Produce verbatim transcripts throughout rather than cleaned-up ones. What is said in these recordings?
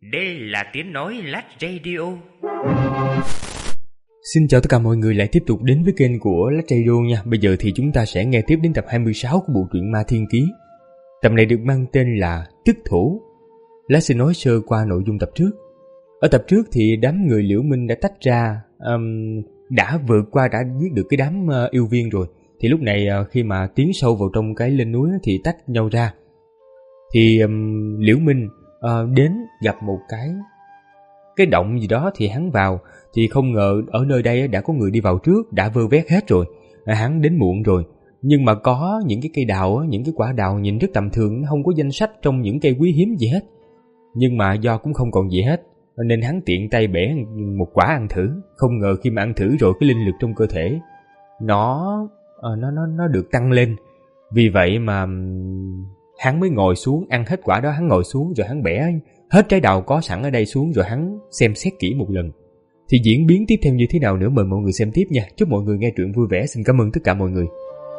Đây là tiếng nói Lát Radio. Xin chào tất cả mọi người lại tiếp tục đến với kênh của Lát Radio nha. Bây giờ thì chúng ta sẽ nghe tiếp đến tập hai mươi sáu của bộ truyện Ma Thiên Ký. Tập này được mang tên là Tức Thổ. Lát sẽ nói sơ qua nội dung tập trước. Ở tập trước thì đám người Liễu Minh đã tách ra, um, đã vượt qua, đã giết được cái đám uh, yêu viên rồi. Thì lúc này uh, khi mà tiến sâu vào trong cái lên núi thì tách nhau ra. Thì um, Liễu Minh uh, đến gặp một cái cái động gì đó thì hắn vào. Thì không ngờ ở nơi đây đã có người đi vào trước, đã vơ vét hết rồi. À, hắn đến muộn rồi. Nhưng mà có những cái cây đào, những cái quả đào nhìn rất tầm thường, không có danh sách trong những cây quý hiếm gì hết. Nhưng mà do cũng không còn gì hết, nên hắn tiện tay bẻ một quả ăn thử. Không ngờ khi mà ăn thử rồi, cái linh lực trong cơ thể nó nó nó nó được tăng lên. Vì vậy mà hắn mới ngồi xuống ăn hết quả đó. Hắn ngồi xuống rồi hắn bẻ hết trái đào có sẵn ở đây xuống, rồi hắn xem xét kỹ một lần. Thì diễn biến tiếp theo như thế nào nữa mời mọi người xem tiếp nha. Chúc mọi người nghe truyện vui vẻ. Xin cảm ơn tất cả mọi người.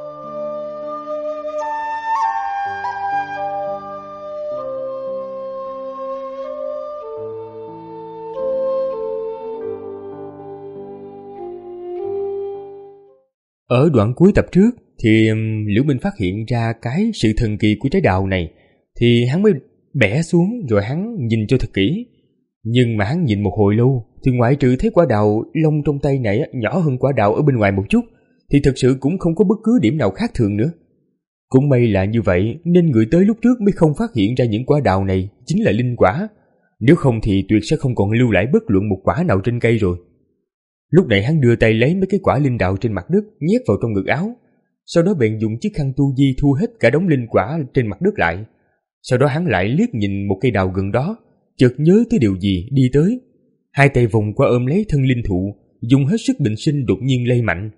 Ở đoạn cuối tập trước thì um, Liễu Minh phát hiện ra cái sự thần kỳ của trái đào này. Thì hắn mới bẻ xuống rồi hắn nhìn cho thật kỹ. Nhưng mà hắn nhìn một hồi lâu thì ngoại trừ thấy quả đào lông trong tay này nhỏ hơn quả đào ở bên ngoài một chút, thì thật sự cũng không có bất cứ điểm nào khác thường nữa. Cũng may là như vậy nên người tới lúc trước mới không phát hiện ra những quả đào này chính là linh quả. Nếu không thì tuyệt sẽ không còn lưu lại bất luận một quả nào trên cây rồi. Lúc này hắn đưa tay lấy mấy cái quả linh đào trên mặt đất nhét vào trong ngực áo. Sau đó bèn dùng chiếc khăn tu di thu hết cả đống linh quả trên mặt đất lại. Sau đó hắn lại liếc nhìn một cây đào gần đó, chợt nhớ tới điều gì đi tới. Hai tay vòng qua ôm lấy thân linh thụ, dùng hết sức bình sinh đột nhiên lay mạnh.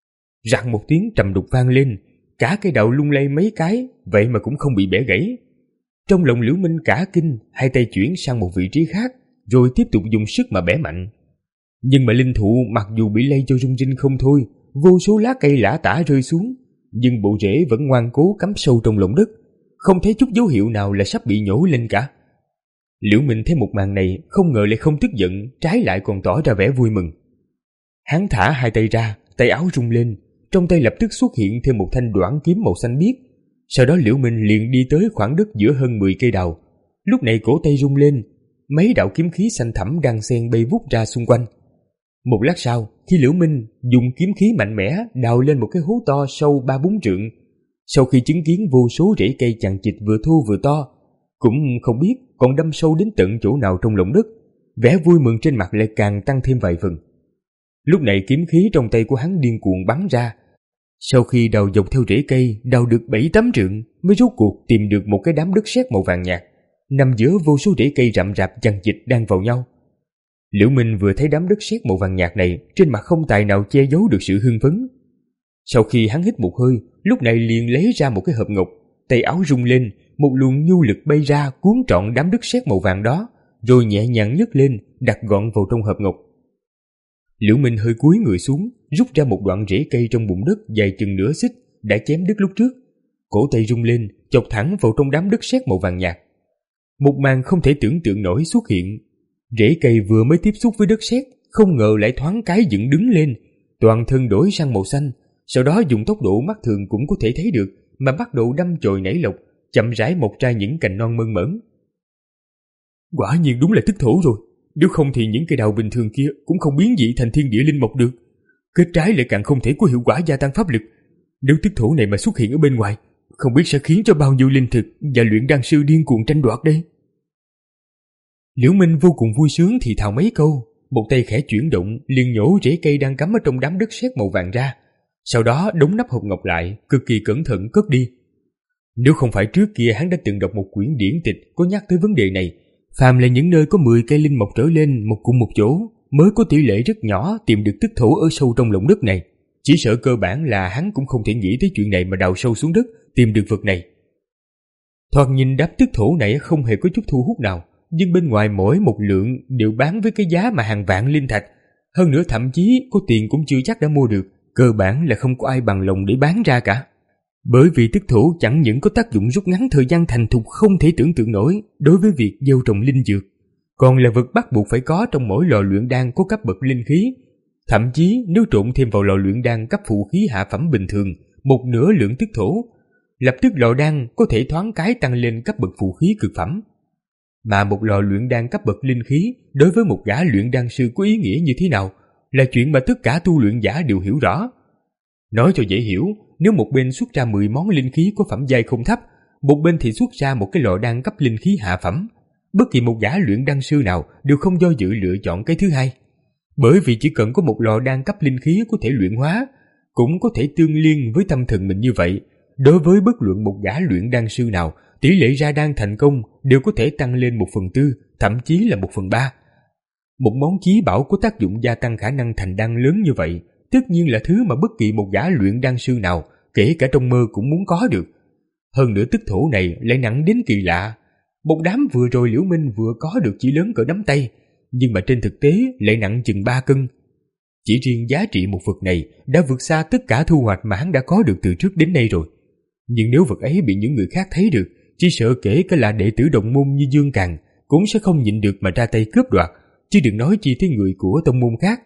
Rặng một tiếng trầm đục vang lên, cả cây đào lung lay mấy cái, vậy mà cũng không bị bẻ gãy. Trong lòng Liễu Minh cả kinh, hai tay chuyển sang một vị trí khác, rồi tiếp tục dùng sức mà bẻ mạnh. Nhưng mà linh thụ mặc dù bị lay cho rung rinh không thôi, vô số lá cây lả tả rơi xuống, nhưng bộ rễ vẫn ngoan cố cắm sâu trong lòng đất, không thấy chút dấu hiệu nào là sắp bị nhổ lên cả. Liễu Minh thấy một màn này không ngờ lại không tức giận, trái lại còn tỏ ra vẻ vui mừng. Hắn thả hai tay ra, tay áo rung lên, trong tay lập tức xuất hiện thêm một thanh đoản kiếm màu xanh biếc. Sau đó Liễu Minh liền đi tới khoảng đất giữa hơn mười cây đào. Lúc này cổ tay rung lên, mấy đạo kiếm khí xanh thẳm đan xen bay vút ra xung quanh. Một lát sau, khi Liễu Minh dùng kiếm khí mạnh mẽ đào lên một cái hố to sâu ba bốn trượng, sau khi chứng kiến vô số rễ cây chằng chịt vừa thô vừa to, cũng không biết còn đâm sâu đến tận chỗ nào trong lòng đất, vẻ vui mừng trên mặt lại càng tăng thêm vài phần. Lúc này kiếm khí trong tay của hắn điên cuồng bắn ra. Sau khi đào dọc theo rễ cây, đào được bảy tám trượng, mới rốt cuộc tìm được một cái đám đất sét màu vàng nhạt, nằm giữa vô số rễ cây rậm rạp chằng chịt đang vào nhau. Liễu Minh vừa thấy đám đất sét màu vàng nhạt này, trên mặt không tài nào che giấu được sự hưng phấn. Sau khi hắn hít một hơi, lúc này liền lấy ra một cái hộp ngọc, tay áo rung lên, một luồng nhu lực bay ra cuốn trọn đám đất sét màu vàng đó, rồi nhẹ nhàng nhấc lên, đặt gọn vào trong hộp ngọc. Liễu Minh hơi cúi người xuống, rút ra một đoạn rễ cây trong bụng đất dài chừng nửa xích đã chém đứt lúc trước. Cổ tay rung lên, chọc thẳng vào trong đám đất sét màu vàng nhạt. Một màn không thể tưởng tượng nổi xuất hiện. Rễ cây vừa mới tiếp xúc với đất sét, không ngờ lại thoáng cái dựng đứng lên, toàn thân đổi sang màu xanh. Sau đó dùng tốc độ mắt thường cũng có thể thấy được mà bắt đầu đâm chồi nảy lộc, chậm rãi mọc ra những cành non mơn mởn. Quả nhiên đúng là tức thổ rồi, nếu không thì những cây đào bình thường kia cũng không biến dị thành thiên địa linh mộc được. Kết trái lại càng không thể có hiệu quả gia tăng pháp lực. Nếu tức thổ này mà xuất hiện ở bên ngoài, không biết sẽ khiến cho bao nhiêu linh thực và luyện đan sư điên cuồng tranh đoạt đây. Liễu Minh vô cùng vui sướng thì thào mấy câu, một tay khẽ chuyển động liền nhổ rễ cây đang cắm ở trong đám đất sét màu vàng ra. Sau đó đóng nắp hộp ngọc lại, cực kỳ cẩn thận cất đi. Nếu không phải trước kia hắn đã từng đọc một quyển điển tịch có nhắc tới vấn đề này, phàm là những nơi có mười cây linh mộc trở lên một cùng một chỗ, mới có tỷ lệ rất nhỏ tìm được tức thổ ở sâu trong lòng đất này. Chỉ sợ cơ bản là hắn cũng không thể nghĩ tới chuyện này mà đào sâu xuống đất tìm được vật này. Thoạt nhìn đám tức thổ này không hề có chút thu hút nào, nhưng bên ngoài mỗi một lượng đều bán với cái giá mà hàng vạn linh thạch. Hơn nữa thậm chí có tiền cũng chưa chắc đã mua được, cơ bản là không có ai bằng lòng để bán ra cả. Bởi vì tức thổ chẳng những có tác dụng rút ngắn thời gian thành thục không thể tưởng tượng nổi đối với việc gieo trồng linh dược, còn là vật bắt buộc phải có trong mỗi lò luyện đan có cấp bậc linh khí. Thậm chí nếu trộn thêm vào lò luyện đan cấp phụ khí hạ phẩm bình thường một nửa lượng tức thổ, lập tức lò đan có thể thoáng cái tăng lên cấp bậc phụ khí cực phẩm. Mà một lò luyện đan cấp bậc linh khí đối với một gã luyện đan sư có ý nghĩa như thế nào là chuyện mà tất cả tu luyện giả đều hiểu rõ. Nói cho dễ hiểu, nếu một bên xuất ra mười món linh khí có phẩm giai không thấp, một bên thì xuất ra một cái lò đan cấp linh khí hạ phẩm, bất kỳ một gã luyện đan sư nào đều không do dự lựa chọn cái thứ hai. Bởi vì chỉ cần có một lò đan cấp linh khí có thể luyện hóa, cũng có thể tương liên với tâm thần mình như vậy, đối với bất luận một gã luyện đan sư nào, tỷ lệ ra đan thành công đều có thể tăng lên một phần tư, thậm chí là một phần ba. Một món chí bảo có tác dụng gia tăng khả năng thành đan lớn như vậy, tất nhiên là thứ mà bất kỳ một gã luyện đan sư nào, kể cả trong mơ cũng muốn có được. Hơn nữa tức thổ này lại nặng đến kỳ lạ. Một đám vừa rồi Liễu Minh vừa có được chỉ lớn cỡ nắm tay, nhưng mà trên thực tế lại nặng chừng ba cân. Chỉ riêng giá trị một vật này đã vượt xa tất cả thu hoạch mà hắn đã có được từ trước đến nay rồi. Nhưng nếu vật ấy bị những người khác thấy được, chỉ sợ kể cả là đệ tử đồng môn như Dương Càn cũng sẽ không nhịn được mà ra tay cướp đoạt, chứ đừng nói chi tới người của tông môn khác.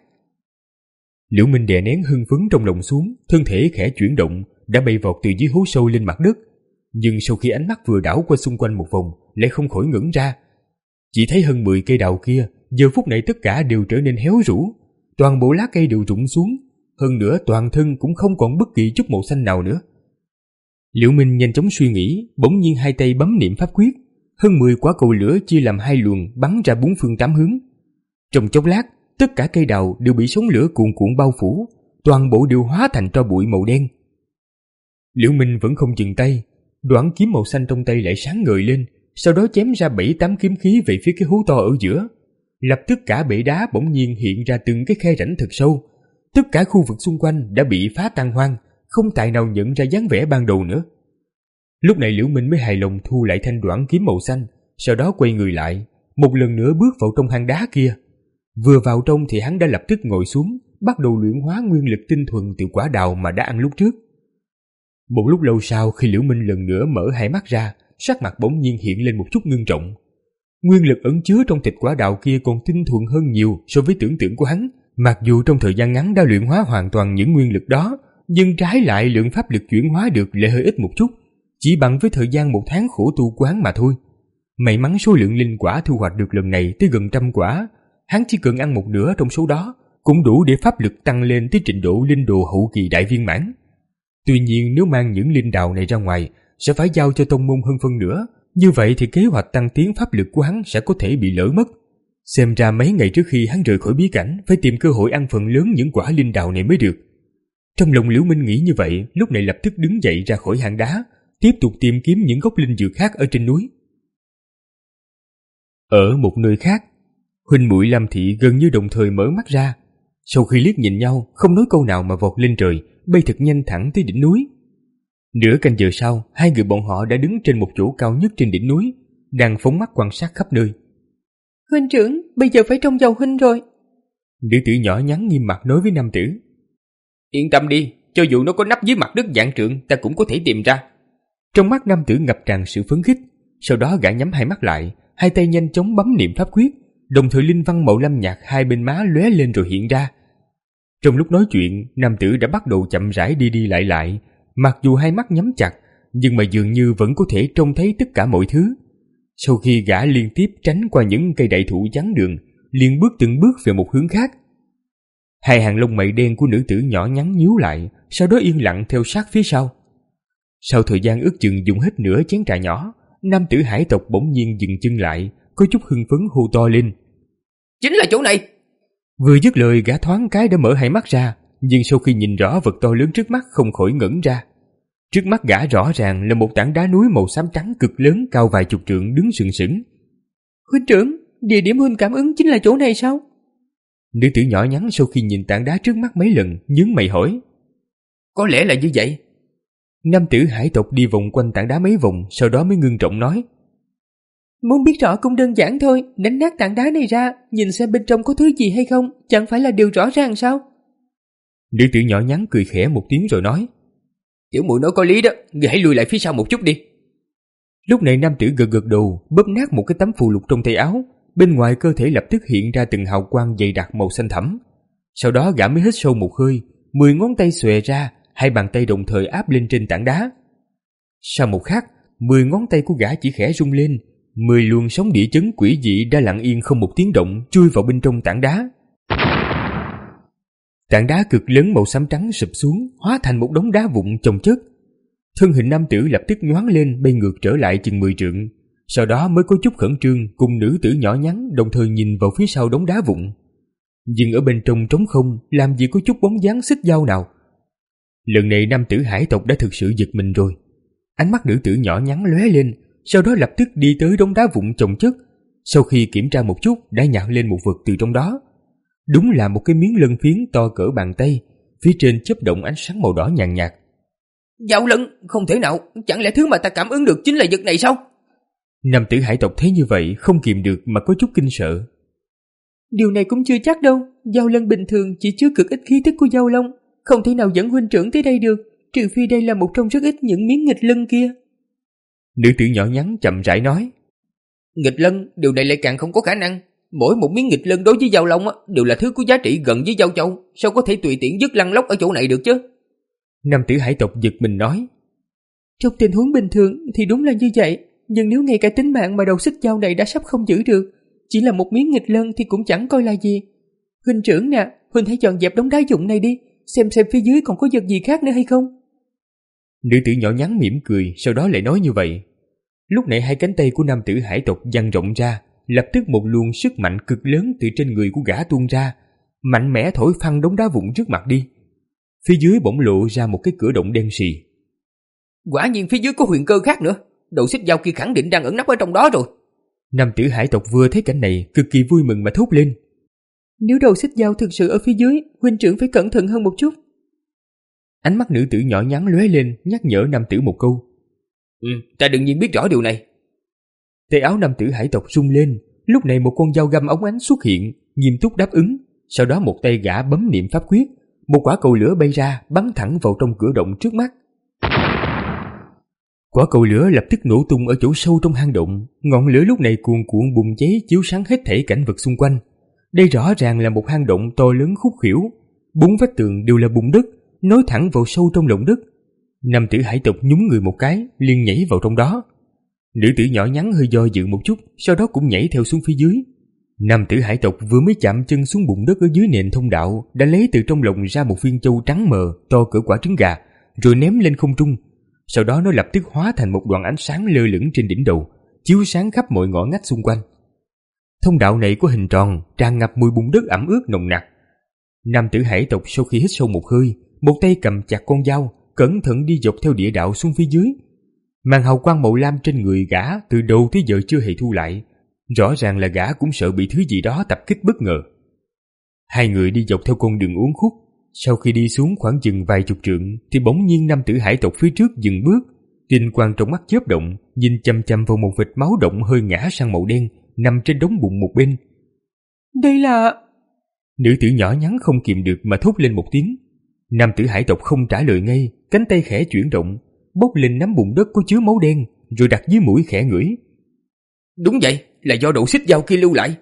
Liễu Minh đè nén hưng phấn trong lòng xuống, thân thể khẽ chuyển động, đã bay vọt từ dưới hố sâu lên mặt đất. Nhưng sau khi ánh mắt vừa đảo qua xung quanh một vòng, lại không khỏi ngẩng ra. Chỉ thấy hơn mười cây đào kia, giờ phút này tất cả đều trở nên héo rũ, toàn bộ lá cây đều rụng xuống, hơn nữa toàn thân cũng không còn bất kỳ chút màu xanh nào nữa. Liễu Minh nhanh chóng suy nghĩ, bỗng nhiên hai tay bấm niệm pháp quyết, hơn mười quả cầu lửa chia làm hai luồng bắn ra bốn phương tám hướng. Trong chốc lát, tất cả cây đào đều bị sóng lửa cuồn cuộn bao phủ, toàn bộ đều hóa thành tro bụi màu đen. Liễu Minh vẫn không dừng tay, đoạn kiếm màu xanh trong tay lại sáng ngời lên, sau đó chém ra bảy tám kiếm khí về phía cái hố to ở giữa. Lập tức cả bể đá bỗng nhiên hiện ra từng cái khe rãnh thật sâu, tất cả khu vực xung quanh đã bị phá tan hoang, không tài nào nhận ra dáng vẻ ban đầu nữa. Lúc này Liễu Minh mới hài lòng thu lại thanh đoạn kiếm màu xanh, sau đó quay người lại, một lần nữa bước vào trong hang đá kia. Vừa vào trong thì hắn đã lập tức ngồi xuống, bắt đầu luyện hóa nguyên lực tinh thuần từ quả đào mà đã ăn lúc trước. Một lúc lâu sau, khi Liễu Minh lần nữa mở hai mắt ra, sắc mặt bỗng nhiên hiện lên một chút ngưng trọng. Nguyên lực ẩn chứa trong thịt quả đào kia còn tinh thuần hơn nhiều so với tưởng tượng của hắn. Mặc dù trong thời gian ngắn đã luyện hóa hoàn toàn những nguyên lực đó, nhưng trái lại lượng pháp lực chuyển hóa được lại hơi ít một chút, chỉ bằng với thời gian một tháng khổ tu quán mà thôi. May mắn số lượng linh quả thu hoạch được lần này tới gần trăm quả, hắn chỉ cần ăn một nửa trong số đó cũng đủ để pháp lực tăng lên tới trình độ linh đồ hậu kỳ đại viên mãn. Tuy nhiên nếu mang những linh đào này ra ngoài sẽ phải giao cho tông môn hơn phân nữa, như vậy thì kế hoạch tăng tiến pháp lực của hắn sẽ có thể bị lỡ mất. Xem ra mấy ngày trước khi hắn rời khỏi bí cảnh phải tìm cơ hội ăn phần lớn những quả linh đào này mới được. Trong lòng Liễu Minh nghĩ như vậy, lúc này lập tức đứng dậy ra khỏi hang đá, tiếp tục tìm kiếm những gốc linh dược khác ở trên núi. Ở một nơi khác, huynh muội Lâm Thị gần như đồng thời mở mắt ra. Sau khi liếc nhìn nhau, không nói câu nào mà vọt lên trời, bay thật nhanh thẳng tới đỉnh núi. Nửa canh giờ sau, hai người bọn họ đã đứng trên một chỗ cao nhất trên đỉnh núi, đang phóng mắt quan sát khắp nơi. Huynh trưởng, bây giờ phải trông vào huynh rồi. Nữ tử nhỏ nhắn nghiêm mặt nói với nam tử. Yên tâm đi, cho dù nó có nắp dưới mặt đất vạn trượng, ta cũng có thể tìm ra. Trong mắt nam tử ngập tràn sự phấn khích, sau đó gã nhắm hai mắt lại, hai tay nhanh chóng bấm niệm pháp quyết, đồng thời linh văn màu lam nhạt hai bên má lóe lên rồi hiện ra. Trong lúc nói chuyện, nam tử đã bắt đầu chậm rãi đi đi lại lại, mặc dù hai mắt nhắm chặt, nhưng mà dường như vẫn có thể trông thấy tất cả mọi thứ. Sau khi gã liên tiếp tránh qua những cây đại thụ chắn đường, liền bước từng bước về một hướng khác. Hai hàng lông mày đen của nữ tử nhỏ nhắn nhíu lại, sau đó yên lặng theo sát phía sau. Sau thời gian ước chừng dùng hết nửa chén trà nhỏ, nam tử hải tộc bỗng nhiên dừng chân lại, có chút hưng phấn hô to lên. Chính là chỗ này! Vừa dứt lời, gã thoáng cái đã mở hai mắt ra, nhưng sau khi nhìn rõ vật to lớn trước mắt không khỏi ngẩn ra. Trước mắt gã rõ ràng là một tảng đá núi màu xám trắng cực lớn cao vài chục trượng đứng sừng sững. Huynh trưởng, địa điểm huynh cảm ứng chính là chỗ này sao? Nữ tử nhỏ nhắn sau khi nhìn tảng đá trước mắt mấy lần, nhướng mày hỏi. Có lẽ là như vậy. Nam tử hải tộc đi vòng quanh tảng đá mấy vòng, sau đó mới ngưng trọng nói. Muốn biết rõ cũng đơn giản thôi, đánh nát tảng đá này ra, nhìn xem bên trong có thứ gì hay không, chẳng phải là điều rõ ràng sao? Nữ tử nhỏ nhắn cười khẽ một tiếng rồi nói. Tiểu muội nói có lý đó, người hãy lùi lại phía sau một chút đi. Lúc này nam tử gật gật đầu, bóp nát một cái tấm phù lục trong tay áo, bên ngoài cơ thể lập tức hiện ra từng hào quang dày đặc màu xanh thẫm. Sau đó gã mới hít sâu một hơi, mười ngón tay xòe ra, hai bàn tay đồng thời áp lên trên tảng đá. Sau một khắc, mười ngón tay của gã chỉ khẽ rung lên, mười luồng sóng địa chấn quỷ dị đã lặng yên không một tiếng động chui vào bên trong tảng đá. Tảng đá cực lớn màu xám trắng sụp xuống, hóa thành một đống đá vụn chồng chất. Thân hình nam tử lập tức nhoáng lên, bay ngược trở lại chừng mười trượng, sau đó mới có chút khẩn trương cùng nữ tử nhỏ nhắn đồng thời nhìn vào phía sau đống đá vụn. Nhưng ở bên trong trống không, làm gì có chút bóng dáng xích dao nào. Lần này nam tử hải tộc đã thực sự giật mình rồi. Ánh mắt nữ tử nhỏ nhắn lóe lên, sau đó lập tức đi tới đống đá vụn chồng chất. Sau khi kiểm tra một chút, đã nhặt lên một vật từ trong đó. Đúng là một cái miếng lân phiến to cỡ bàn tay, phía trên chớp động ánh sáng màu đỏ nhàn nhạt. Dao lân, không thể nào, chẳng lẽ thứ mà ta cảm ứng được chính là vật này sao? Nam tử hải tộc thấy như vậy không kìm được mà có chút kinh sợ. Điều này cũng chưa chắc đâu, dao lân bình thường chỉ chứa cực ít khí tức của dao long, không thể nào dẫn huynh trưởng tới đây được, trừ phi đây là một trong rất ít những miếng nghịch lân kia. Nữ tử nhỏ nhắn chậm rãi nói. Nghịch lân, điều này lại càng không có khả năng. Mỗi một miếng nghịch lân đối với dao long đều là thứ có giá trị gần với dao châu, sao có thể tùy tiện dứt lăn lóc ở chỗ này được chứ? Nam tử hải tộc giật mình nói. Trong tình huống bình thường thì đúng là như vậy, nhưng nếu ngay cả tính mạng mà đầu xích dao này đã sắp không giữ được, chỉ là một miếng nghịch lân thì cũng chẳng coi là gì. Huynh trưởng nè, huynh hãy dọn dẹp đống đá vụn này đi, xem xem phía dưới còn có vật gì khác nữa hay không. Nữ tử nhỏ nhắn mỉm cười, sau đó lại nói như vậy. Lúc này hai cánh tay của nam tử hải tộc dang rộng ra, lập tức một luồng sức mạnh cực lớn từ trên người của gã tuôn ra, mạnh mẽ thổi phăng đống đá vụn trước mặt đi. Phía dưới bỗng lộ ra một cái cửa động đen sì. Quả nhiên phía dưới có huyền cơ khác nữa, đầu xích dao kia khẳng định đang ẩn nấp ở trong đó rồi. Nam tử hải tộc vừa thấy cảnh này cực kỳ vui mừng mà thốt lên. Nếu đầu xích dao thực sự ở phía dưới, huynh trưởng phải cẩn thận hơn một chút. Ánh mắt nữ tử nhỏ nhắn lóe lên, nhắc nhở nam tử một câu. Ừ, ta đương nhiên biết rõ điều này. Tay áo nam tử hải tộc rung lên, lúc này một con dao găm óng ánh xuất hiện, nghiêm túc đáp ứng. Sau đó một tay gã bấm niệm pháp quyết, một quả cầu lửa bay ra bắn thẳng vào trong cửa động trước mắt. Quả cầu lửa lập tức nổ tung ở chỗ sâu trong hang động, ngọn lửa lúc này cuồn cuộn bùng cháy chiếu sáng hết thảy cảnh vật xung quanh. Đây rõ ràng là một hang động to lớn khúc khuỷu, bốn vách tường đều là bùn đất, nối thẳng vào sâu trong lòng đất. Nam tử hải tộc nhún người một cái, liền nhảy vào trong đó. Nữ tử nhỏ nhắn hơi do dự một chút, sau đó cũng nhảy theo xuống phía dưới. Nam tử hải tộc vừa mới chạm chân xuống bùn đất ở dưới nền thông đạo, đã lấy từ trong lồng ra một viên châu trắng mờ to cỡ quả trứng gà, rồi ném lên không trung. Sau đó nó lập tức hóa thành một đoạn ánh sáng lơ lửng trên đỉnh đầu, chiếu sáng khắp mọi ngõ ngách xung quanh. Thông đạo này có hình tròn, tràn ngập mùi bùn đất ẩm ướt nồng nặc. Nam tử hải tộc sau khi hít sâu một hơi, một tay cầm chặt con dao, cẩn thận đi dọc theo địa đạo xuống phía dưới. Màn hào quang màu lam trên người gã từ đầu tới giờ chưa hề thu lại, rõ ràng là gã cũng sợ bị thứ gì đó tập kích bất ngờ. Hai người đi dọc theo con đường uốn khúc, sau khi đi xuống khoảng chừng vài chục trượng thì bỗng nhiên nam tử hải tộc phía trước dừng bước, tinh quang trong mắt chớp động, nhìn chằm chằm vào một vệt máu động hơi ngã sang màu đen nằm trên đống bùn một bên. Đây là... Nữ tử nhỏ nhắn không kìm được mà thốt lên một tiếng. Nam tử hải tộc không trả lời ngay, cánh tay khẽ chuyển động, bốc lên nắm bùn đất có chứa máu đen, rồi đặt dưới mũi khẽ ngửi. Đúng vậy, là do độ xích dao kia lưu lại.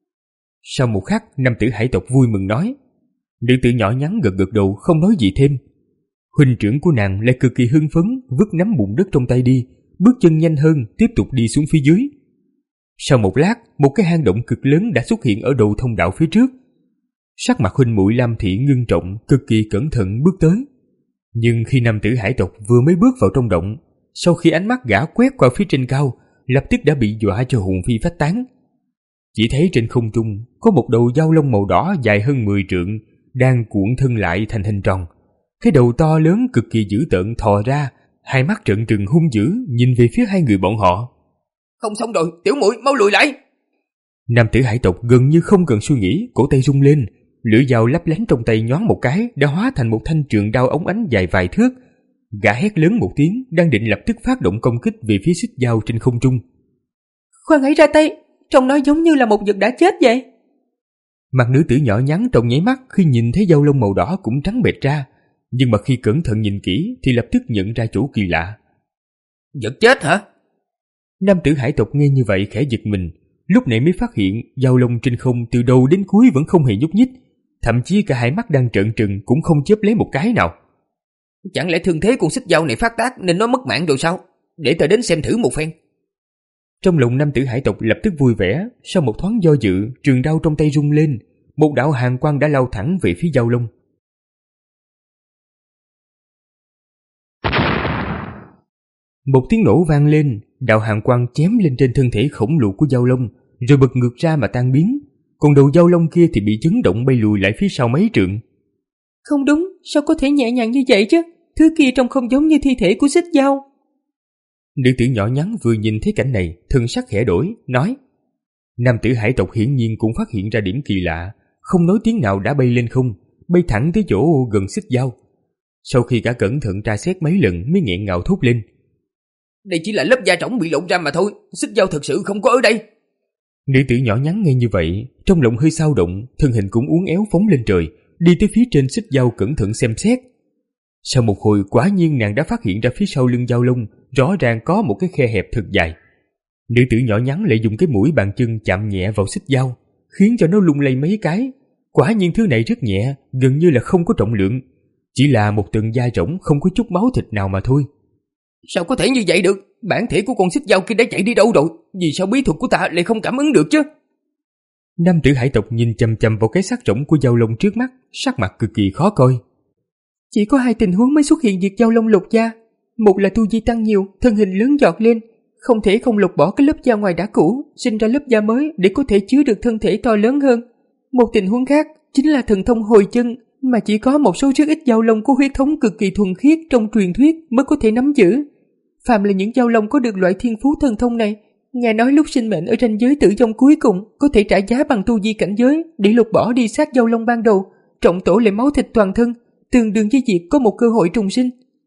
Sau một khắc, nam tử hải tộc vui mừng nói. Nữ tử nhỏ nhắn gật gật đầu không nói gì thêm. Huynh trưởng của nàng lại cực kỳ hưng phấn, vứt nắm bùn đất trong tay đi, bước chân nhanh hơn tiếp tục đi xuống phía dưới. Sau một lát, một cái hang động cực lớn đã xuất hiện ở đầu thông đạo phía trước. Sắc mặt huynh muội Lam Thị ngưng trọng, cực kỳ cẩn thận bước tới. Nhưng khi nam tử hải tộc vừa mới bước vào trong động, sau khi ánh mắt gã quét qua phía trên cao, lập tức đã bị dọa cho hồn phi phách tán. Chỉ thấy trên không trung có một đầu dao lông màu đỏ dài hơn mười trượng đang cuộn thân lại thành hình tròn. Cái đầu to lớn cực kỳ dữ tợn thò ra, hai mắt trợn trừng hung dữ nhìn về phía hai người bọn họ. Không xong rồi, tiểu muội mau lùi lại. Nam tử hải tộc gần như không cần suy nghĩ, cổ tay rung lên, lưỡi dao lấp lánh trong tay nhoáng một cái đã hóa thành một thanh trường đao óng ánh dài vài thước. Gã hét lớn một tiếng, đang định lập tức phát động công kích về phía xích dao trên không trung. Khoan hãy ra tay, trông nó giống như là một vật đã chết vậy. Mặt nữ tử nhỏ nhắn trong nháy mắt khi nhìn thấy dao lông màu đỏ cũng trắng bệch ra, nhưng mà khi cẩn thận nhìn kỹ thì lập tức nhận ra chỗ kỳ lạ. Vật chết hả? Nam tử hải tộc nghe như vậy khẽ giật mình, lúc này mới phát hiện dao long trên không từ đầu đến cuối vẫn không hề nhúc nhích, thậm chí cả hai mắt đang trợn trừng cũng không chớp lấy một cái nào. Chẳng lẽ thương thế con xích dao này phát tác nên nó mất mạng rồi sao? Để ta đến xem thử một phen. Trong lòng nam tử hải tộc lập tức vui vẻ, sau một thoáng do dự, trường đao trong tay rung lên, một đạo hàn quang đã lao thẳng về phía dao long. Một tiếng nổ vang lên, đạo hàn quang chém lên trên thân thể khổng lồ của dao long, rồi bật ngược ra mà tan biến. Còn đầu dao long kia thì bị chấn động bay lùi lại phía sau mấy trượng. Không đúng, sao có thể nhẹ nhàng như vậy chứ? Thứ kia trông không giống như thi thể của xích dao. Nữ tử nhỏ nhắn vừa nhìn thấy cảnh này, thân sắc khẽ đổi, nói. Nam tử hải tộc hiển nhiên cũng phát hiện ra điểm kỳ lạ, không nói tiếng nào đã bay lên không, bay thẳng tới chỗ gần xích dao. Sau khi cả cẩn thận tra xét mấy lần mới nghẹn ngào thốt lên. Đây chỉ là lớp da trỏng bị lột ra mà thôi, xích dao thật sự không có ở đây. Nữ tử nhỏ nhắn nghe như vậy, trong lòng hơi xao động, thân hình cũng uốn éo phóng lên trời, đi tới phía trên xích dao cẩn thận xem xét. Sau một hồi quả nhiên nàng đã phát hiện ra phía sau lưng dao long rõ ràng có một cái khe hẹp thật dài. Nữ tử nhỏ nhắn lại dùng cái mũi bàn chân chạm nhẹ vào xích dao, khiến cho nó lung lay mấy cái. Quả nhiên thứ này rất nhẹ, gần như là không có trọng lượng, chỉ là một tầng da rỗng không có chút máu thịt nào mà thôi. Sao có thể như vậy được? Bản thể của con xích dao kia đã chạy đi đâu rồi? Vì sao bí thuật của ta lại không cảm ứng được chứ? Nam tử hải tộc nhìn chằm chằm vào cái xác rỗng của dao long trước mắt, sắc mặt cực kỳ khó coi. Chỉ có hai tình huống mới xuất hiện việc dao long lột da. Một là tu vi tăng nhiều, thân hình lớn giọt lên, không thể không lột bỏ cái lớp da ngoài đã cũ, sinh ra lớp da mới để có thể chứa được thân thể to lớn hơn. Một tình huống khác chính là thần thông hồi chân, mà chỉ có một số rất ít dao long có huyết thống cực kỳ thuần khiết trong truyền thuyết mới có thể nắm giữ. Phàm là những dao long có được loại thiên phú thần thông này, nghe nói lúc sinh mệnh ở ranh giới tử vong cuối cùng có thể trả giá bằng tu vi cảnh giới để lột bỏ đi xác dao long ban đầu, trọng tổ lại máu thịt toàn thân, tương đương với việc có một cơ hội trùng sinh.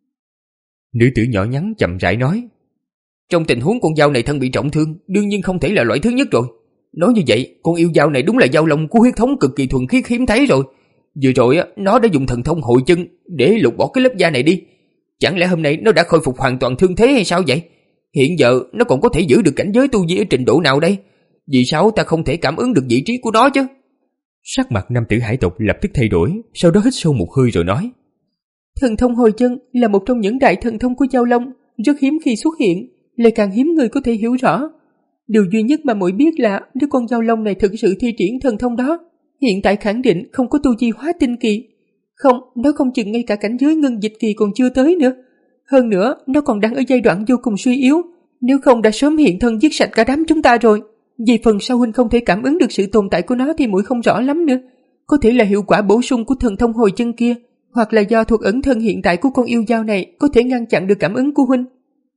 Nữ tử nhỏ nhắn chậm rãi nói. Trong tình huống con dao này thân bị trọng thương, đương nhiên không thể là loại thứ nhất rồi. Nói như vậy, con yêu dao này đúng là dao long của huyết thống cực kỳ thuần khiết hiếm thấy rồi. Vừa rồi nó đã dùng thần thông hồi chân để lột bỏ cái lớp da này đi. Chẳng lẽ hôm nay nó đã khôi phục hoàn toàn thương thế hay sao vậy? Hiện giờ nó còn có thể giữ được cảnh giới tu vi ở trình độ nào đây? Vì sao ta không thể cảm ứng được vị trí của nó chứ? Sắc mặt nam tử hải tộc lập tức thay đổi, sau đó hít sâu một hơi rồi nói. Thần thông hồi chân là một trong những đại thần thông của dao long, rất hiếm khi xuất hiện, lại càng hiếm người có thể hiểu rõ. Điều duy nhất mà muội biết là đứa con dao long này thực sự thi triển thần thông đó, hiện tại khẳng định không có tu vi hóa tinh kỳ. Không, nó không chừng ngay cả cảnh giới ngân dịch kỳ còn chưa tới nữa. Hơn nữa, nó còn đang ở giai đoạn vô cùng suy yếu, nếu không đã sớm hiện thân giết sạch cả đám chúng ta rồi. Vì phần sau huynh không thể cảm ứng được sự tồn tại của nó thì muội không rõ lắm nữa. Có thể là hiệu quả bổ sung của thần thông hồi chân kia, hoặc là do thuật ẩn thân hiện tại của con yêu dao này có thể ngăn chặn được cảm ứng của huynh.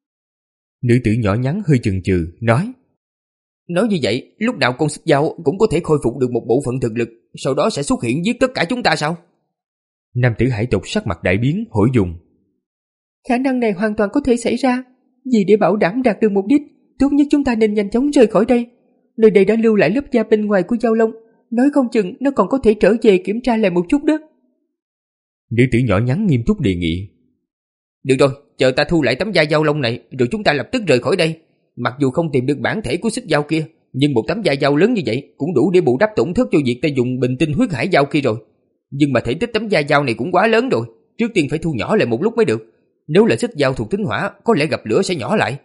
Nữ tử nhỏ nhắn hơi chần chừ nói. Nói như vậy, lúc nào con xích dao cũng có thể khôi phục được một bộ phận thực lực, sau đó sẽ xuất hiện giết tất cả chúng ta sao? Nam tử hải tộc sắc mặt đại biến, hỏi dùng. Khả năng này hoàn toàn có thể xảy ra. Vì để bảo đảm đạt được mục đích, tốt nhất chúng ta nên nhanh chóng rời khỏi đây. Nơi đây đã lưu lại lớp da bên ngoài của dao long, nói không chừng nó còn có thể trở về kiểm tra lại một chút đó. Nữ tử nhỏ nhắn nghiêm túc đề nghị. Được rồi, chờ ta thu lại tấm da dao long này, rồi chúng ta lập tức rời khỏi đây. Mặc dù không tìm được bản thể của xích dao kia, nhưng một tấm da dao lớn như vậy cũng đủ để bù đắp tổn thất cho việc ta dùng bình tinh huyết hải dao kia rồi. Nhưng mà thể tích tấm da dao này cũng quá lớn rồi, trước tiên phải thu nhỏ lại một lúc mới được. Nếu là xích dao thuộc tính hỏa, có lẽ gặp lửa sẽ nhỏ lại.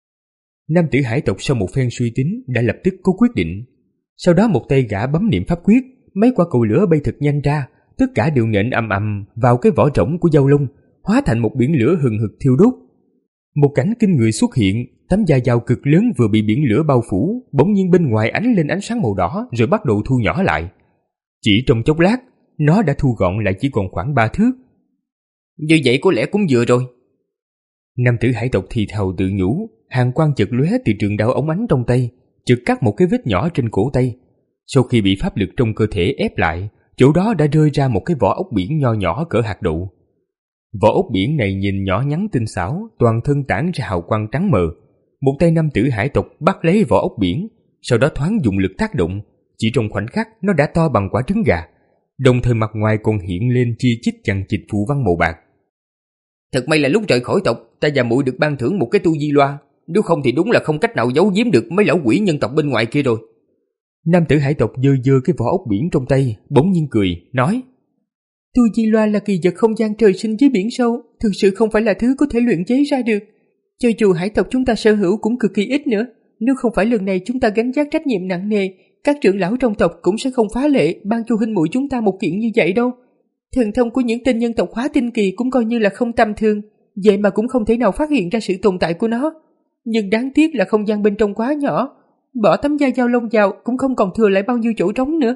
Nam tử hải tộc sau một phen suy tính đã lập tức có quyết định. Sau đó một tay gã bấm niệm pháp quyết, mấy quả cầu lửa bay thật nhanh ra, tất cả đều nện ầm ầm vào cái vỏ rỗng của dao long, hóa thành một biển lửa hừng hực thiêu đốt. Một cảnh kinh người xuất hiện, tấm da dao cực lớn vừa bị biển lửa bao phủ, bỗng nhiên bên ngoài ánh lên ánh sáng màu đỏ rồi bắt đầu thu nhỏ lại. Chỉ trong chốc lát, nó đã thu gọn lại chỉ còn khoảng ba thước. Như vậy có lẽ cũng vừa rồi. Nam tử hải tộc thì thào tự nhủ, hàn quang chợt lóe từ trường đao ống ánh trong tay, chợt cắt một cái vết nhỏ trên cổ tay. Sau khi bị pháp lực trong cơ thể ép lại, chỗ đó đã rơi ra một cái vỏ ốc biển nho nhỏ cỡ hạt đậu. Vỏ ốc biển này nhìn nhỏ nhắn tinh xảo, toàn thân tản ra hào quang trắng mờ. Một tay nam tử hải tộc bắt lấy vỏ ốc biển, sau đó thoáng dùng lực tác động, chỉ trong khoảnh khắc nó đã to bằng quả trứng gà, đồng thời mặt ngoài còn hiện lên chi chít chằng chịt phù văn màu bạc. Thật may là lúc rời khỏi tộc, ta và muội được ban thưởng một cái tu di loa, nếu không thì đúng là không cách nào giấu giếm được mấy lão quỷ nhân tộc bên ngoài kia rồi. Nam tử hải tộc giơ giơ cái vỏ ốc biển trong tay, bỗng nhiên cười, nói: Tu Di Loa là kỳ vật không gian trời sinh dưới biển sâu, thực sự không phải là thứ có thể luyện chế ra được. Cho dù hải tộc chúng ta sở hữu cũng cực kỳ ít nữa, nếu không phải lần này chúng ta gánh vác trách nhiệm nặng nề, các trưởng lão trong tộc cũng sẽ không phá lệ ban cho huynh muội chúng ta một kiện như vậy đâu. Thần thông của những tên nhân tộc hóa tinh kỳ cũng coi như là không tầm thường, vậy mà cũng không thể nào phát hiện ra sự tồn tại của nó. Nhưng đáng tiếc là không gian bên trong quá nhỏ, bỏ tấm da dao lông vào cũng không còn thừa lại bao nhiêu chỗ trống nữa.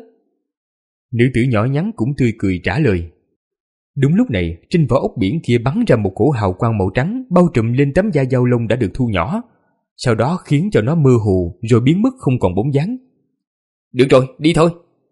Nữ tử nhỏ nhắn cũng tươi cười trả lời. Đúng lúc này, trên vỏ ốc biển kia bắn ra một cổ hào quang màu trắng bao trùm lên tấm da dao lông đã được thu nhỏ, sau đó khiến cho nó mơ hồ rồi biến mất không còn bóng dáng. Được rồi, đi thôi.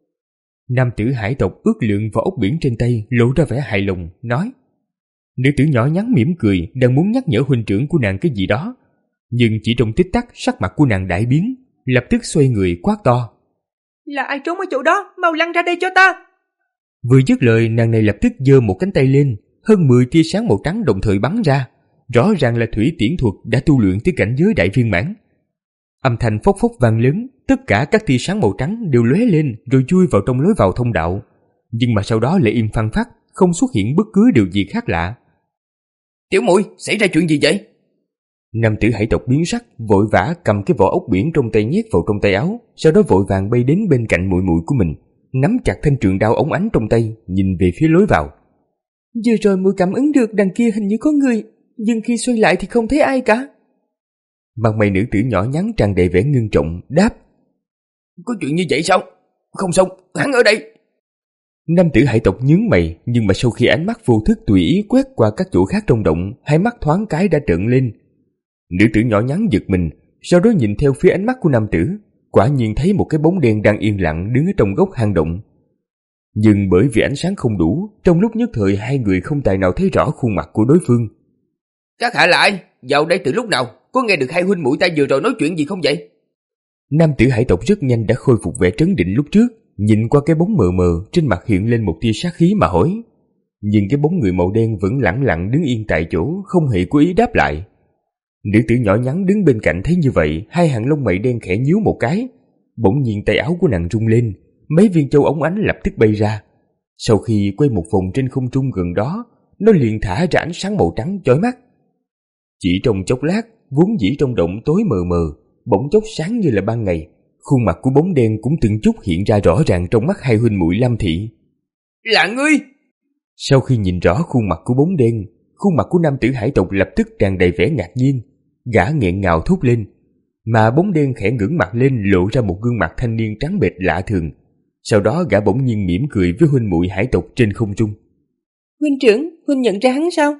Nam tử hải tộc ước lượng vỏ ốc biển trên tay, lộ ra vẻ hài lòng, nói. Nữ tử nhỏ nhắn mỉm cười, đang muốn nhắc nhở huynh trưởng của nàng cái gì đó, nhưng chỉ trong tích tắc sắc mặt của nàng đại biến, lập tức xoay người quát to: Là ai trốn ở chỗ đó, mau lăn ra đây cho ta! Vừa dứt lời, nàng này lập tức giơ một cánh tay lên, hơn mười tia sáng màu trắng đồng thời bắn ra, rõ ràng là thủy tiễn thuật đã tu luyện tới cảnh giới đại viên mãn. Âm thanh phốc phốc vang lớn, tất cả các tia sáng màu trắng đều lóe lên rồi chui vào trong lối vào thông đạo, nhưng mà sau đó lại im phăng phắc, không xuất hiện bất cứ điều gì khác lạ. Tiểu muội, xảy ra chuyện gì vậy? Nam tử hải tộc biến sắc, vội vã cầm cái vỏ ốc biển trong tay nhét vào trong tay áo, sau đó vội vàng bay đến bên cạnh muội muội của mình, nắm chặt thanh trường đao óng ánh trong tay, nhìn về phía lối vào. Vừa rồi muội cảm ứng được đằng kia hình như có người, nhưng khi xoay lại thì không thấy ai cả. Mặt mày nữ tử nhỏ nhắn tràn đầy vẻ ngưng trọng đáp: Có chuyện như vậy sao? Không xong, hắn ở đây. Nam tử hải tộc nhướng mày, nhưng mà sau khi ánh mắt vô thức tùy ý quét qua các chỗ khác trong động, hai mắt thoáng cái đã trợn lên. Nữ tử nhỏ nhắn giật mình, sau đó nhìn theo phía ánh mắt của nam tử, quả nhiên thấy một cái bóng đen đang yên lặng đứng ở trong góc hang động. Nhưng bởi vì ánh sáng không đủ, trong lúc nhất thời hai người không tài nào thấy rõ khuôn mặt của đối phương. Các hạ là ai? Vào đây từ lúc nào? Có nghe được hai huynh muội ta vừa rồi nói chuyện gì không vậy? Nam tử hải tộc rất nhanh đã khôi phục vẻ trấn định lúc trước, nhìn qua cái bóng mờ mờ, trên mặt hiện lên một tia sát khí mà hỏi. Nhưng cái bóng người màu đen vẫn lẳng lặng đứng yên tại chỗ, không hề cố ý đáp lại. Nữ tử nhỏ nhắn đứng bên cạnh thấy như vậy, hai hàng lông mày đen khẽ nhíu một cái, bỗng nhiên tay áo của nàng rung lên, mấy viên châu óng ánh lập tức bay ra. Sau khi quay một vòng trên không trung gần đó, nó liền thả ra ánh sáng màu trắng chói mắt. Chỉ trong chốc lát, vốn dĩ trong động tối mờ mờ, bỗng chốc sáng như là ban ngày, khuôn mặt của bóng đen cũng từng chút hiện ra rõ ràng trong mắt hai huynh muội Lam Thị. Là ngươi! Sau khi nhìn rõ khuôn mặt của bóng đen, khuôn mặt của nam tử hải tộc lập tức tràn đầy vẻ ngạc nhiên, gã nghẹn ngào thốt lên, mà bóng đen khẽ ngẩng mặt lên lộ ra một gương mặt thanh niên trắng bệch lạ thường. Sau đó gã bỗng nhiên mỉm cười với huynh muội hải tộc trên không trung. Huynh trưởng, huynh nhận ra hắn sao?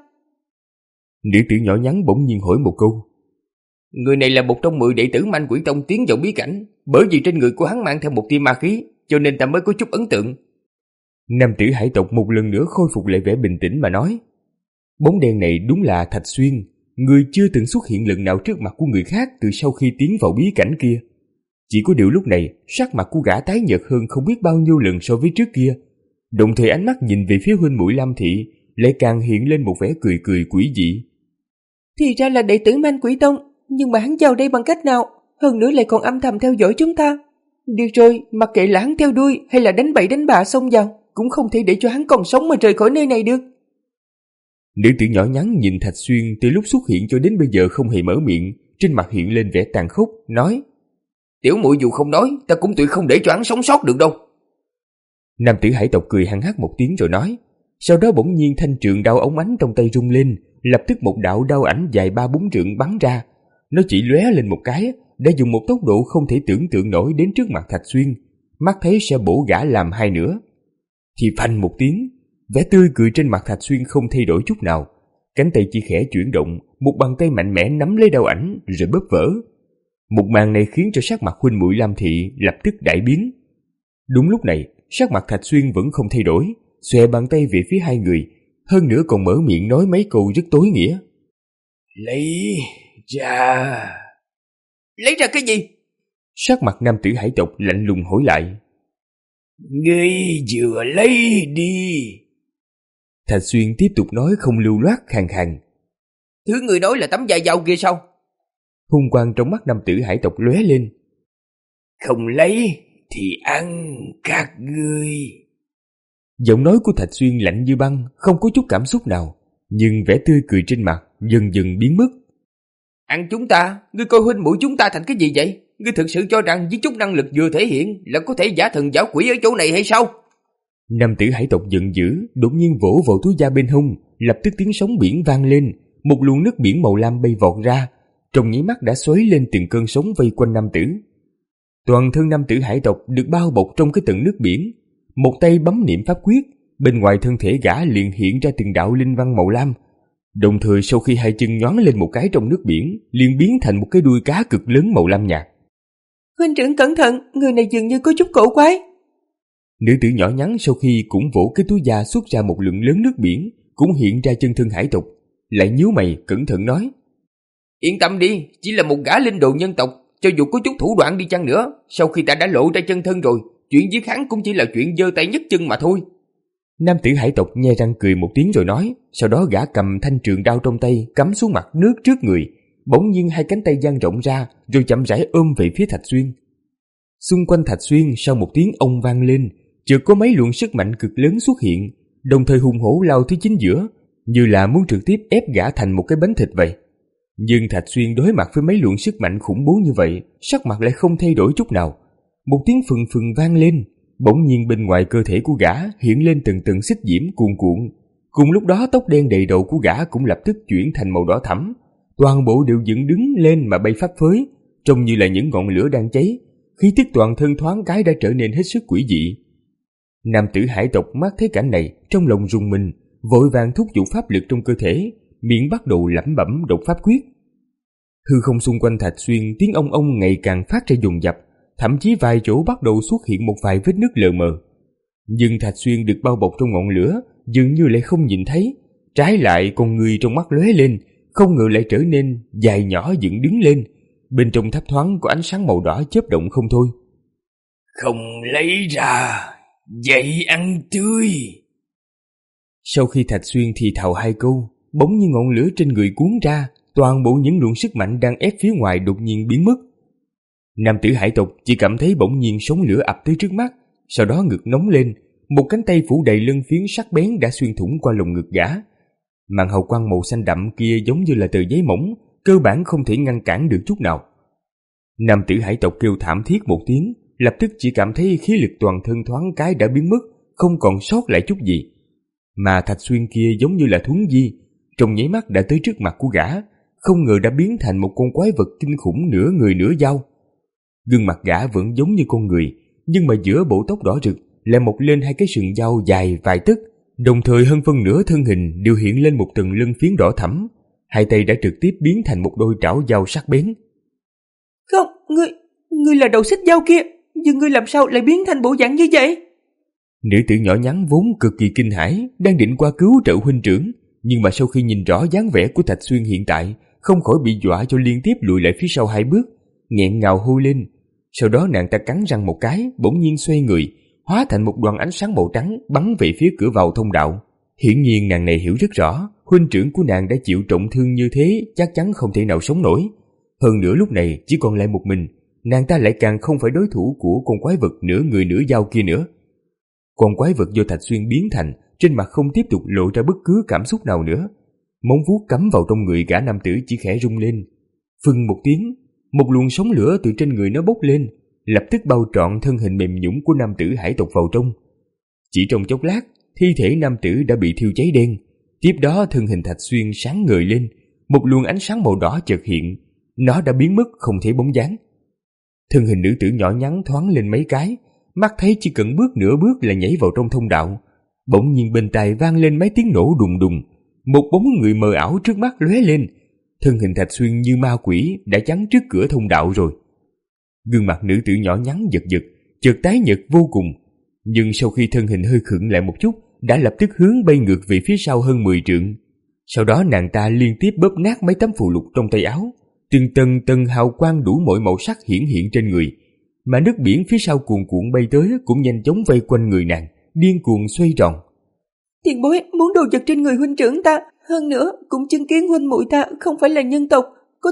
Nữ tử nhỏ nhắn bỗng nhiên hỏi một câu. Người này là một trong mười đệ tử Manh Quỷ Tông tiến vào bí cảnh, bởi vì trên người của hắn mang theo một tia ma khí, cho nên ta mới có chút ấn tượng. Nam tử hải tộc một lần nữa khôi phục lại vẻ bình tĩnh mà nói. Bóng đen này đúng là Thạch Xuyên, người chưa từng xuất hiện lần nào trước mặt của người khác từ sau khi tiến vào bí cảnh kia. Chỉ có điều lúc này, sắc mặt của gã tái nhợt hơn không biết bao nhiêu lần so với trước kia. Đồng thời ánh mắt nhìn về phía huynh muội Lam Thị lại càng hiện lên một vẻ cười cười quỷ dị. Thì ra là đệ tử Manh Quỷ Tông, nhưng mà hắn vào đây bằng cách nào? Hơn nữa lại còn âm thầm theo dõi chúng ta. Được rồi, mặc kệ là hắn theo đuôi hay là đánh bậy đánh bạ xông vào, cũng không thể để cho hắn còn sống mà rời khỏi nơi này được. Nữ tử nhỏ nhắn nhìn Thạch Xuyên từ lúc xuất hiện cho đến bây giờ không hề mở miệng, trên mặt hiện lên vẻ tàn khốc, nói: Tiểu muội dù không nói, ta cũng tuyệt không để cho hắn sống sót được đâu. Nam tử hải tộc cười hăng hắc một tiếng rồi nói. Sau đó bỗng nhiên thanh trường đao óng ánh trong tay rung lên, lập tức một đạo đao ảnh dài ba bốn trượng bắn ra. Nó chỉ lóe lên một cái, đã dùng một tốc độ không thể tưởng tượng nổi đến trước mặt Thạch Xuyên, mắt thấy sẽ bổ gã làm hai nửa. Thì phanh một tiếng, vẻ tươi cười trên mặt Thạch Xuyên không thay đổi chút nào, cánh tay chỉ khẽ chuyển động, một bàn tay mạnh mẽ nắm lấy đao ảnh rồi bóp vỡ. Một màn này khiến cho sắc mặt huynh muội Lam Thị lập tức đại biến. Đúng lúc này, sắc mặt Thạch Xuyên vẫn không thay đổi, xòe bàn tay về phía hai người, hơn nữa còn mở miệng nói mấy câu rất tối nghĩa. Lấy ra... Lấy ra cái gì? Sắc mặt nam tử hải tộc lạnh lùng hỏi lại. Ngươi vừa lấy đi. Thạch Xuyên tiếp tục nói không lưu loát khàn khàn. Thứ người nói là tấm da dao kia sao? Hung quang trong mắt nam tử hải tộc lóe lên. Không lấy thì ăn các ngươi. Giọng nói của Thạch Xuyên lạnh như băng, không có chút cảm xúc nào, nhưng vẻ tươi cười trên mặt dần dần biến mất. Ăn chúng ta? Ngươi coi huynh muội chúng ta thành cái gì vậy? Ngươi thực sự cho rằng với chút năng lực vừa thể hiện là có thể giả thần giả quỷ ở chỗ này hay sao? Nam tử hải tộc giận dữ, đột nhiên vỗ vào túi da bên hông, lập tức tiếng sóng biển vang lên, một luồng nước biển màu lam bay vọt ra, trong nháy mắt đã xoáy lên từng cơn sóng vây quanh nam tử. Toàn thân nam tử hải tộc được bao bọc trong cái tầng nước biển, một tay bấm niệm pháp quyết, bên ngoài thân thể gã liền hiện ra từng đạo linh văn màu lam. Đồng thời sau khi hai chân nhoáng lên một cái trong nước biển, liền biến thành một cái đuôi cá cực lớn màu lam nhạt. Huynh trưởng cẩn thận, người này dường như có chút cổ quái. Nữ tử nhỏ nhắn sau khi cũng vỗ cái túi da xuất ra một lượng lớn nước biển, cũng hiện ra chân thân hải tộc, lại nhíu mày cẩn thận nói: Yên tâm đi, chỉ là một gã linh đồ nhân tộc, cho dù có chút thủ đoạn đi chăng nữa, sau khi ta đã lộ ra chân thân rồi, chuyện giết hắn cũng chỉ là chuyện giơ tay nhấc chân mà thôi. Nam tử hải tộc nhe răng cười một tiếng rồi nói, sau đó gã cầm thanh trường đao trong tay cắm xuống mặt nước trước người, bỗng nhiên hai cánh tay dang rộng ra rồi chậm rãi ôm về phía Thạch Xuyên. Xung quanh Thạch Xuyên sau một tiếng ông vang lên, chợt có mấy luồng sức mạnh cực lớn xuất hiện, đồng thời hùng hổ lao tới chính giữa, như là muốn trực tiếp ép gã thành một cái bánh thịt vậy. Nhưng Thạch Xuyên đối mặt với mấy luồng sức mạnh khủng bố như vậy, sắc mặt lại không thay đổi chút nào. Một tiếng phừng phừng vang lên, bỗng nhiên bên ngoài cơ thể của gã hiện lên từng từng xích diễm cuồn cuộn. Cùng lúc đó tóc đen đầy đầu của gã cũng lập tức chuyển thành màu đỏ thẫm, toàn bộ đều dựng đứng lên mà bay phấp phới, trông như là những ngọn lửa đang cháy. Khí tức toàn thân thoáng cái đã trở nên hết sức quỷ dị. Nam tử hải tộc mắt thấy cảnh này, trong lòng rùng mình, vội vàng thúc giục pháp lực trong cơ thể, miệng bắt đầu lẩm bẩm đọc pháp quyết. Hư không xung quanh Thạch Xuyên tiếng ông ông ngày càng phát ra dồn dập, thậm chí vài chỗ bắt đầu xuất hiện một vài vết nứt lờ mờ. Nhưng Thạch Xuyên được bao bọc trong ngọn lửa dường như lại không nhìn thấy, trái lại con người trong mắt lóe lên, không ngờ lại trở nên dài nhỏ dựng đứng lên, bên trong thấp thoáng có ánh sáng màu đỏ chớp động không thôi. Không lấy ra, vậy ăn tươi. Sau khi Thạch Xuyên thì thào hai câu, bỗng như ngọn lửa trên người cuốn ra, toàn bộ những luồng sức mạnh đang ép phía ngoài đột nhiên biến mất. Nam tử hải tộc chỉ cảm thấy bỗng nhiên sóng lửa ập tới trước mắt, sau đó ngực nóng lên, một cánh tay phủ đầy lân phiến sắc bén đã xuyên thủng qua lồng ngực gã. Màn hào quang màu xanh đậm kia giống như là tờ giấy mỏng, cơ bản không thể ngăn cản được chút nào. Nam tử hải tộc kêu thảm thiết một tiếng, lập tức chỉ cảm thấy khí lực toàn thân thoáng cái đã biến mất, không còn sót lại chút gì. Mà Thạch Xuyên kia giống như là thuấn di, trong nháy mắt đã tới trước mặt của gã, không ngờ đã biến thành một con quái vật kinh khủng nửa người nửa dao. Gương mặt gã vẫn giống như con người, nhưng mà giữa bộ tóc đỏ rực lại mọc lên hai cái sừng dao dài vài tấc, đồng thời hơn phân nửa thân hình đều hiện lên một tầng lân phiến đỏ thẫm, hai tay đã trực tiếp biến thành một đôi trảo dao sắc bén. Không, ngươi, ngươi là đầu xích dao kia, nhưng ngươi làm sao lại biến thành bộ dạng như vậy? Nữ tử nhỏ nhắn vốn cực kỳ kinh hãi, đang định qua cứu trợ huynh trưởng, nhưng mà sau khi nhìn rõ dáng vẻ của Thạch Xuyên hiện tại, không khỏi bị dọa cho liên tiếp lùi lại phía sau hai bước, nghẹn ngào hô lên. Sau đó nàng ta cắn răng một cái, bỗng nhiên xoay người, hóa thành một đoàn ánh sáng màu trắng bắn về phía cửa vào thông đạo. Hiển nhiên nàng này hiểu rất rõ, huynh trưởng của nàng đã chịu trọng thương như thế, chắc chắn không thể nào sống nổi. Hơn nữa lúc này chỉ còn lại một mình, nàng ta lại càng không phải đối thủ của con quái vật nửa người nửa dao kia nữa. Con quái vật do Thạch Xuyên biến thành, trên mặt không tiếp tục lộ ra bất cứ cảm xúc nào nữa. Móng vuốt cắm vào trong người gã nam tử chỉ khẽ rung lên. Phừng một tiếng, một luồng sóng lửa từ trên người nó bốc lên, lập tức bao trọn thân hình mềm nhũn của nam tử hải tộc vào trong. Chỉ trong chốc lát, thi thể nam tử đã bị thiêu cháy đen. Tiếp đó thân hình Thạch Xuyên sáng ngời lên, một luồng ánh sáng màu đỏ chợt hiện, nó đã biến mất không thấy bóng dáng. Thân hình nữ tử nhỏ nhắn thoáng lên mấy cái, mắt thấy chỉ cần bước nửa bước là nhảy vào trong thông đạo. Bỗng nhiên bên tai vang lên mấy tiếng nổ đùng đùng, một bóng người mờ ảo trước mắt lóe lên. Thân hình Thạch Xuyên như ma quỷ đã chắn trước cửa thông đạo rồi. Gương mặt nữ tử nhỏ nhắn giật giật, chợt tái nhợt vô cùng, nhưng sau khi thân hình hơi khựng lại một chút, đã lập tức hướng bay ngược về phía sau hơn mười trượng. Sau đó nàng ta liên tiếp bóp nát mấy tấm phù lục trong tay áo, từng tầng tầng hào quang đủ mọi màu sắc hiển hiện trên người, mà nước biển phía sau cuồn cuộn bay tới cũng nhanh chóng vây quanh người nàng, điên cuồng xoay tròn. Tiền bối muốn đồ vật trên người huynh trưởng ta, hơn nữa cũng chứng kiến huynh muội ta không phải là nhân tộc, có thể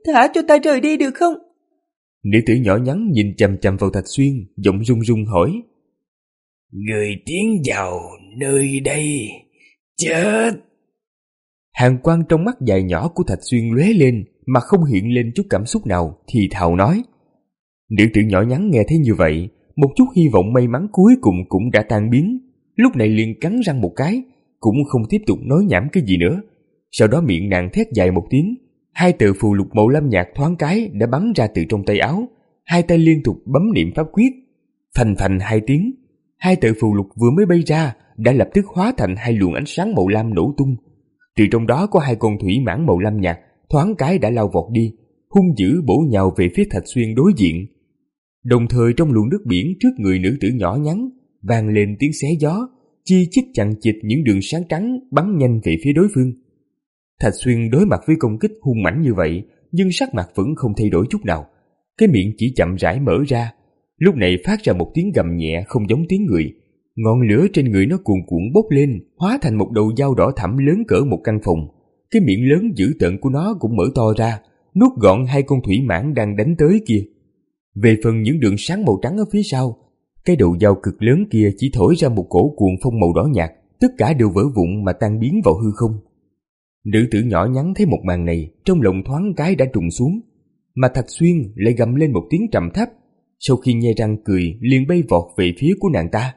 thả cho ta rời đi được không? Nữ tử nhỏ nhắn nhìn chằm chằm vào Thạch Xuyên, giọng run run hỏi. Người tiến vào nơi đây, chết. Hàn quang trong mắt dài nhỏ của Thạch Xuyên lóe lên mà không hiện lên chút cảm xúc nào, thì thào nói. Nữ tử nhỏ nhắn nghe thấy như vậy, một chút hy vọng may mắn cuối cùng cũng đã tan biến. Lúc này liền cắn răng một cái, cũng không tiếp tục nói nhảm cái gì nữa. Sau đó miệng nàng thét dài một tiếng, hai tờ phù lục màu lam nhạt thoáng cái đã bắn ra từ trong tay áo, hai tay liên tục bấm niệm pháp quyết. Phành phành hai tiếng, hai tờ phù lục vừa mới bay ra đã lập tức hóa thành hai luồng ánh sáng màu lam nổ tung. Từ trong đó có hai con thủy mãng màu lam nhạt thoáng cái đã lao vọt đi, hung dữ bổ nhào về phía Thạch Xuyên đối diện. Đồng thời trong luồng nước biển trước người nữ tử nhỏ nhắn vang lên tiếng xé gió, chi chít chằng chịt những đường sáng trắng bắn nhanh về phía đối phương. Thạch Xuyên đối mặt với công kích hung mãnh như vậy, nhưng sắc mặt vẫn không thay đổi chút nào. Cái miệng chỉ chậm rãi mở ra, lúc này phát ra một tiếng gầm nhẹ không giống tiếng người. Ngọn lửa trên người nó cuồn cuộn bốc lên, hóa thành một đầu dao đỏ thẫm lớn cỡ một căn phòng. Cái miệng lớn dữ tợn của nó cũng mở to ra, nuốt gọn hai con thủy mãng đang đánh tới kia. Về phần những đường sáng màu trắng ở phía sau, cái đầu dao cực lớn kia chỉ thổi ra một cổ cuồng phong màu đỏ nhạt, tất cả đều vỡ vụn mà tan biến vào hư không. Nữ tử nhỏ nhắn thấy một màn này, trong lòng thoáng cái đã trùng xuống, mà Thạch Xuyên lại gầm lên một tiếng trầm thấp, sau khi nhe răng cười liền bay vọt về phía của nàng ta.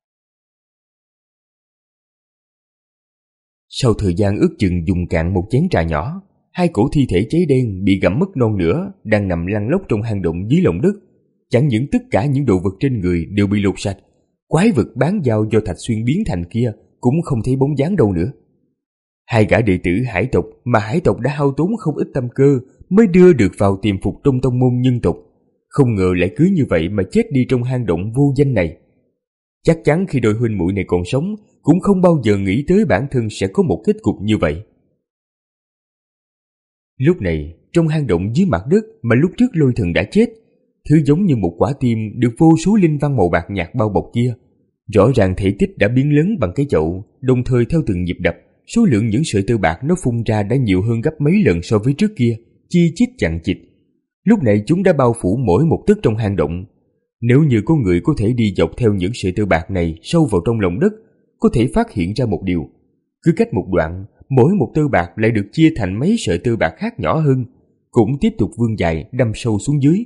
Sau thời gian ước chừng dùng cạn một chén trà nhỏ, hai cổ thi thể cháy đen bị gặm mất non nửa đang nằm lăn lóc trong hang động dưới lòng đất. Chẳng những tất cả những đồ vật trên người đều bị lột sạch, quái vật bán dao do Thạch Xuyên biến thành kia cũng không thấy bóng dáng đâu nữa. Hai gã đệ tử hải tộc mà hải tộc đã hao tốn không ít tâm cơ mới đưa được vào tiềm phục trong tông môn nhân tộc, không ngờ lại cứ như vậy mà chết đi trong hang động vô danh này. Chắc chắn khi đôi huynh muội này còn sống cũng không bao giờ nghĩ tới bản thân sẽ có một kết cục như vậy. Lúc này, trong hang động dưới mặt đất mà lúc trước Lôi Thần đã chết, thứ giống như một quả tim được vô số linh văn màu bạc nhạt bao bọc kia, rõ ràng thể tích đã biến lớn bằng cái chậu, đồng thời theo từng nhịp đập, số lượng những sợi tơ bạc nó phun ra đã nhiều hơn gấp mấy lần so với trước kia, chi chít chằng chịt. Lúc này chúng đã bao phủ mỗi một tấc trong hang động. Nếu như có người có thể đi dọc theo những sợi tơ bạc này sâu vào trong lòng đất, có thể phát hiện ra một điều. Cứ cách một đoạn, mỗi một tơ bạc lại được chia thành mấy sợi tơ bạc khác nhỏ hơn, cũng tiếp tục vươn dài đâm sâu xuống dưới.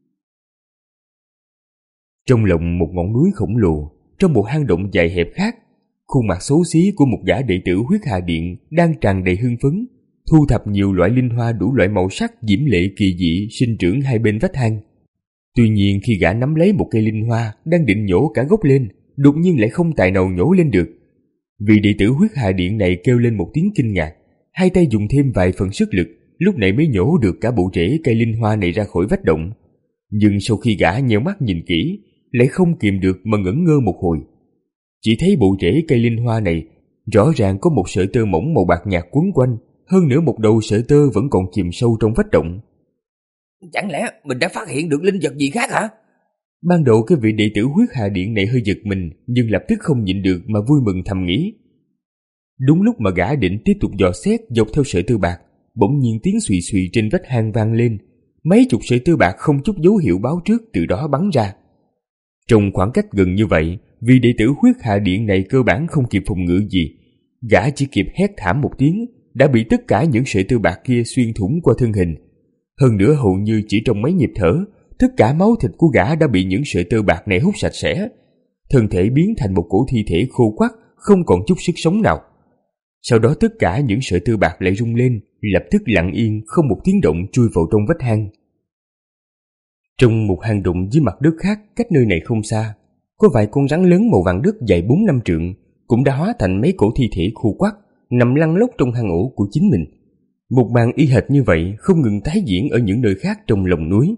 Trong lòng một ngọn núi khổng lồ, trong một hang động dài hẹp khác, khuôn mặt xấu xí của một gã đệ tử Huyết Hà Điện đang tràn đầy hưng phấn, thu thập nhiều loại linh hoa đủ loại màu sắc diễm lệ kỳ dị sinh trưởng hai bên vách hang. Tuy nhiên khi gã nắm lấy một cây linh hoa đang định nhổ cả gốc lên, đột nhiên lại không tài nào nhổ lên được. Vị đệ tử Huyết Hà Điện này kêu lên một tiếng kinh ngạc, hai tay dùng thêm vài phần sức lực, lúc này mới nhổ được cả bộ rễ cây linh hoa này ra khỏi vách động. Nhưng sau khi gã nheo mắt nhìn kỹ, lại không kìm được mà ngẩn ngơ một hồi. Chỉ thấy bộ rễ cây linh hoa này rõ ràng có một sợi tơ mỏng màu bạc nhạt quấn quanh, hơn nữa một đầu sợi tơ vẫn còn chìm sâu trong vách động. Chẳng lẽ mình đã phát hiện được linh vật gì khác hả? Ban đầu cái vị đệ tử Huyết Hà Điện này hơi giật mình, nhưng lập tức không nhịn được mà vui mừng thầm nghĩ. Đúng lúc mà gã định tiếp tục dò xét dọc theo sợi tơ bạc, bỗng nhiên tiếng xùy xùy trên vách hang vang lên, mấy chục sợi tơ bạc không chút dấu hiệu báo trước từ đó bắn ra. Trong khoảng cách gần như vậy, vị đệ tử Huyết Hà Điện này cơ bản không kịp phòng ngự gì, gã chỉ kịp hét thảm một tiếng, đã bị tất cả những sợi tơ bạc kia xuyên thủng qua thân hình. Hơn nữa hầu như chỉ trong mấy nhịp thở, tất cả máu thịt của gã đã bị những sợi tơ bạc này hút sạch sẽ, thân thể biến thành một cổ thi thể khô quắt, không còn chút sức sống nào. Sau đó tất cả những sợi tơ bạc lại rung lên, lập tức lặng yên không một tiếng động chui vào trong vách hang. Trong một hang động dưới mặt đất khác cách nơi này không xa, có vài con rắn lớn màu vàng đất dài bốn năm trượng cũng đã hóa thành mấy cổ thi thể khô quắt, nằm lăn lóc trong hang ổ của chính mình. Một màn y hệt như vậy không ngừng tái diễn ở những nơi khác trong lòng núi.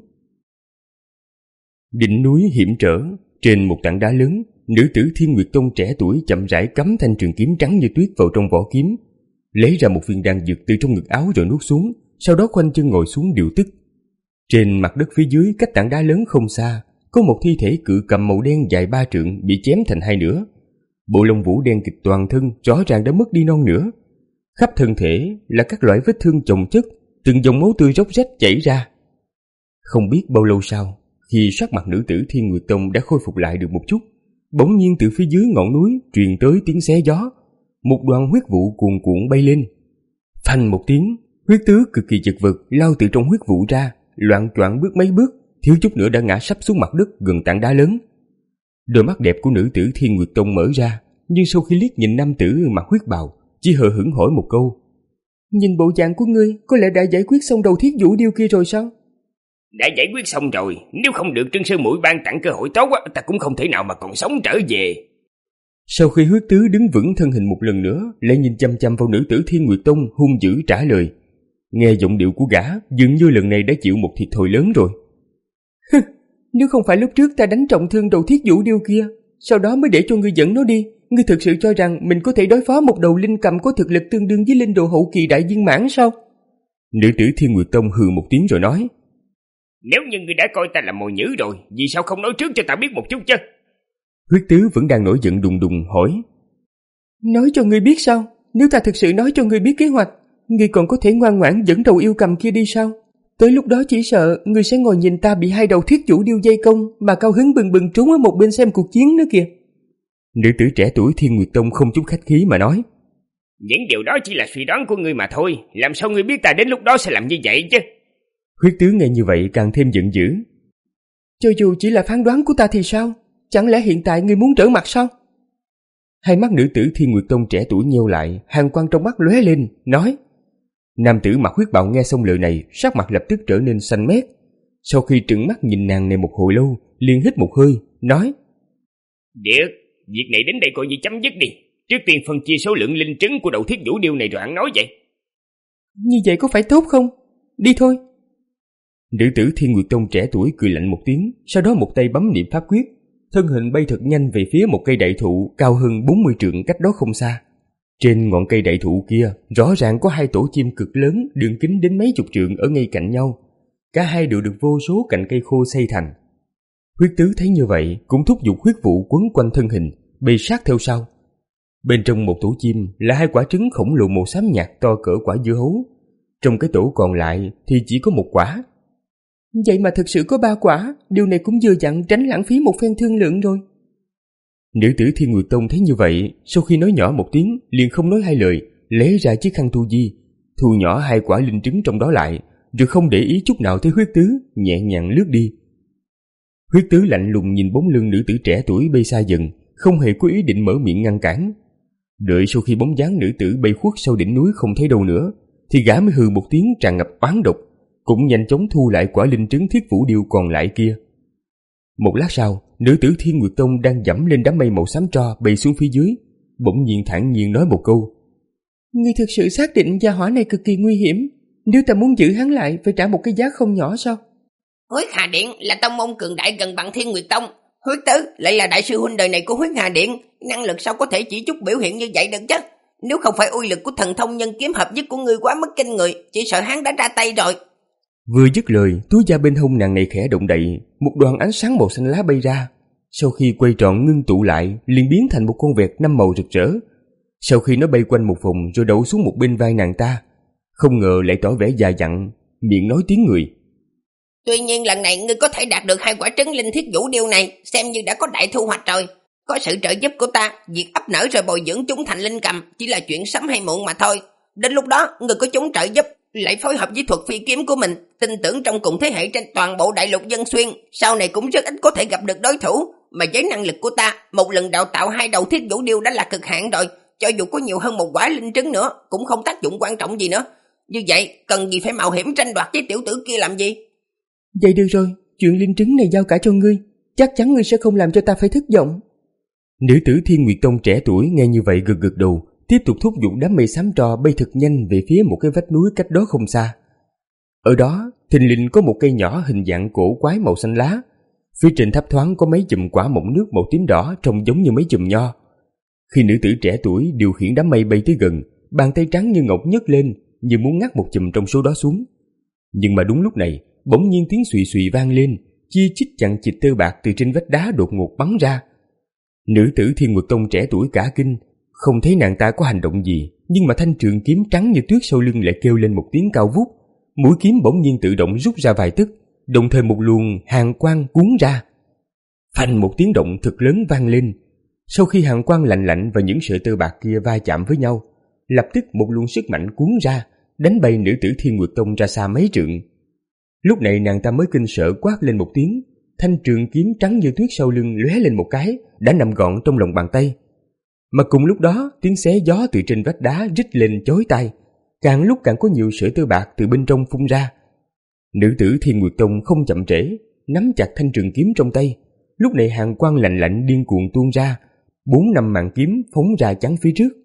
Đỉnh núi hiểm trở, trên một tảng đá lớn, nữ tử Thiên Nguyệt Tông trẻ tuổi chậm rãi cắm thanh trường kiếm trắng như tuyết vào trong vỏ kiếm, lấy ra một viên đan dược từ trong ngực áo rồi nuốt xuống, sau đó khoanh chân ngồi xuống điều tức. Trên mặt đất phía dưới cách tảng đá lớn không xa, có một thi thể cự cầm màu đen dài ba trượng bị chém thành hai nửa. Bộ lông vũ đen kịt toàn thân rõ ràng đã mất đi non nửa. Khắp thân thể là các loại vết thương chồng chất, từng dòng máu tươi róc rách chảy ra. Không biết bao lâu sau, khi sắc mặt nữ tử Thiên Nguyệt Tông đã khôi phục lại được một chút, bỗng nhiên từ phía dưới ngọn núi truyền tới tiếng xé gió, một đoàn huyết vụ cuồn cuộn bay lên. Phanh một tiếng, huyết tứ cực kỳ chật vật lao từ trong huyết vụ ra, loạng choạng bước mấy bước, thiếu chút nữa đã ngã sắp xuống mặt đất gần tảng đá lớn. Đôi mắt đẹp của nữ tử Thiên Nguyệt Tông mở ra, nhưng sau khi liếc nhìn nam tử mặc huyết bào, chỉ hờ hững hỏi một câu: Nhìn bộ dạng của ngươi, có lẽ đã giải quyết xong đầu thiết vũ điêu kia rồi sao? Đã giải quyết xong rồi, nếu không được Trân Sư Muội ban tặng cơ hội tốt, ta cũng không thể nào mà còn sống trở về. Sau khi huyết tứ đứng vững thân hình một lần nữa, lại nhìn chăm chăm vào nữ tử Thiên Nguyệt Tông hung dữ trả lời. Nghe giọng điệu của gã, dường như lần này đã chịu một thiệt thòi lớn rồi. Nếu không phải lúc trước ta đánh trọng thương đầu thiết vũ điêu kia, sau đó mới để cho ngươi dẫn nó đi, ngươi thực sự cho rằng mình có thể đối phó một đầu linh cầm có thực lực tương đương với linh đồ hậu kỳ đại viên mãn sao? Nữ tử Thiên Nguyệt Tông hừ một tiếng rồi nói: Nếu như ngươi đã coi ta là mồi nhữ rồi, vì sao không nói trước cho ta biết một chút chứ? Huyết tứ vẫn đang nổi giận đùng đùng hỏi: Nói cho ngươi biết sao? Nếu ta thực sự nói cho ngươi biết kế hoạch, ngươi còn có thể ngoan ngoãn dẫn đầu yêu cầm kia đi sao? Tới lúc đó chỉ sợ ngươi sẽ ngồi nhìn ta bị hai đầu thiết vũ điêu dây công mà cao hứng bừng bừng trốn ở một bên xem cuộc chiến nữa kìa. Nữ tử trẻ tuổi Thiên Nguyệt Tông không chút khách khí mà nói: Những điều đó chỉ là suy đoán của ngươi mà thôi, làm sao ngươi biết ta đến lúc đó sẽ làm như vậy chứ? Huyết tứ nghe như vậy càng thêm giận dữ. Cho dù chỉ là phán đoán của ta thì sao? Chẳng lẽ hiện tại ngươi muốn trở mặt sao? Hai mắt nữ tử Thiên Nguyệt Tông trẻ tuổi nheo lại, hàn quang trong mắt lóe lên, nói. Nam tử mặc huyết bào nghe xong lời này, sắc mặt lập tức trở nên xanh mét. Sau khi trừng mắt nhìn nàng này một hồi lâu, liền hít một hơi, nói: Được, việc này đến đây coi như chấm dứt đi. Trước tiên phân chia số lượng linh trứng của đầu thiết vũ điêu này rồi hẳn nói vậy. Như vậy có phải tốt không? Đi thôi. Nữ tử Thiên Nguyệt Tông trẻ tuổi cười lạnh một tiếng, sau đó một tay bấm niệm pháp quyết, thân hình bay thật nhanh về phía một cây đại thụ cao hơn bốn mươi trượng cách đó không xa. Trên ngọn cây đại thụ kia, rõ ràng có hai tổ chim cực lớn, đường kính đến mấy chục trượng ở ngay cạnh nhau. Cả hai đều được vô số cành cây khô xây thành. Huyết tứ thấy như vậy, cũng thúc giục huyết vụ quấn quanh thân hình, bay sát theo sau. Bên trong một tổ chim là hai quả trứng khổng lồ màu xám nhạt to cỡ quả dưa hấu. Trong cái tổ còn lại thì chỉ có một quả. Vậy mà thực sự có ba quả, điều này cũng vừa dặn tránh lãng phí một phen thương lượng rồi. Nữ tử Thiên Nguyệt Tông thấy như vậy, sau khi nói nhỏ một tiếng, liền không nói hai lời, lấy ra chiếc khăn thu di, thu nhỏ hai quả linh trứng trong đó lại, rồi không để ý chút nào tới huyết tứ, nhẹ nhàng lướt đi. Huyết tứ lạnh lùng nhìn bóng lưng nữ tử trẻ tuổi bay xa dần, không hề có ý định mở miệng ngăn cản. Đợi sau khi bóng dáng nữ tử bay khuất sau đỉnh núi không thấy đâu nữa, thì gã mới hừ một tiếng tràn ngập oán độc, cũng nhanh chóng thu lại quả linh trứng thiết vũ điêu còn lại kia. Một lát sau, nữ tử Thiên Nguyệt Tông đang dẫm lên đám mây màu xám tro bay xuống phía dưới, bỗng nhiên thản nhiên nói một câu: Ngươi thực sự xác định gia hỏa này cực kỳ nguy hiểm, nếu ta muốn giữ hắn lại phải trả một cái giá không nhỏ sao? Huyết Hà Điện là tông môn cường đại gần bằng Thiên Nguyệt Tông, Huyết Tứ lại là đại sư huynh đời này của Huyết Hà Điện, năng lực sao có thể chỉ chút biểu hiện như vậy được chứ? Nếu không phải uy lực của thần thông nhân kiếm hợp nhất của ngươi quá mức kinh người, chỉ sợ hắn đã ra tay rồi. Vừa dứt lời, túi da bên hông nàng này khẽ động đậy, một đoàn ánh sáng màu xanh lá bay ra. Sau khi quay tròn ngưng tụ lại, liền biến thành một con vẹt năm màu rực rỡ. Sau khi nó bay quanh một vòng rồi đậu xuống một bên vai nàng ta, không ngờ lại tỏ vẻ già dặn, miệng nói tiếng người. Tuy nhiên lần này ngươi có thể đạt được hai quả trứng linh thiết vũ điêu này, xem như đã có đại thu hoạch rồi. Có sự trợ giúp của ta, việc ấp nở rồi bồi dưỡng chúng thành linh cầm chỉ là chuyện sớm hay muộn mà thôi. Đến lúc đó, ngươi có chúng trợ giúp, lại phối hợp với thuật phi kiếm của mình, tin tưởng trong cùng thế hệ trên toàn bộ đại lục Dân Xuyên, sau này cũng rất ít có thể gặp được đối thủ. Mà với năng lực của ta, một lần đào tạo hai đầu thiết vũ điêu đã là cực hạn rồi, cho dù có nhiều hơn một quả linh trứng nữa, cũng không tác dụng quan trọng gì nữa. Như vậy, cần gì phải mạo hiểm tranh đoạt với tiểu tử kia làm gì? Vậy được rồi, chuyện linh trứng này giao cả cho ngươi, chắc chắn ngươi sẽ không làm cho ta phải thất vọng. Nữ tử Thiên Nguyệt Tông trẻ tuổi nghe như vậy gật gật đầu, tiếp tục thúc giục đám mây xám tro bay thật nhanh về phía một cái vách núi cách đó không xa. Ở đó, thình lình có một cây nhỏ hình dạng cổ quái màu xanh lá. Phía trên thấp thoáng có mấy chùm quả mọng nước màu tím đỏ trông giống như mấy chùm nho. Khi nữ tử trẻ tuổi điều khiển đám mây bay tới gần, bàn tay trắng như ngọc nhấc lên, như muốn ngắt một chùm trong số đó xuống. Nhưng mà đúng lúc này, bỗng nhiên tiếng xùy xùy vang lên, chi chít chằng chịt tơ bạc từ trên vách đá đột ngột bắn ra. Nữ tử Thiên Nguyệt Tông trẻ tuổi cả kinh, không thấy nàng ta có hành động gì, nhưng mà thanh trường kiếm trắng như tuyết sau lưng lại kêu lên một tiếng cao vút, mũi kiếm bỗng nhiên tự động rút ra vài tấc, đồng thời một luồng hàn quang cuốn ra. Phanh một tiếng động thật lớn vang lên. Sau khi hàn quang lạnh lạnh và những sợi tơ bạc kia va chạm với nhau, lập tức một luồng sức mạnh cuốn ra, đánh bay nữ tử Thiên Nguyệt Tông ra xa mấy trượng. Lúc này nàng ta mới kinh sợ quát lên một tiếng, thanh trường kiếm trắng như tuyết sau lưng lóe lên một cái, đã nằm gọn trong lòng bàn tay. Mà cùng lúc đó, tiếng xé gió từ trên vách đá rít lên chói tai, càng lúc càng có nhiều sợi tơ bạc từ bên trong phun ra. Nữ tử Thiên Nguyệt Tông không chậm trễ, nắm chặt thanh trường kiếm trong tay. Lúc này hàn quang lạnh lạnh điên cuồng tuôn ra, bốn năm màn kiếm phóng ra chắn phía trước.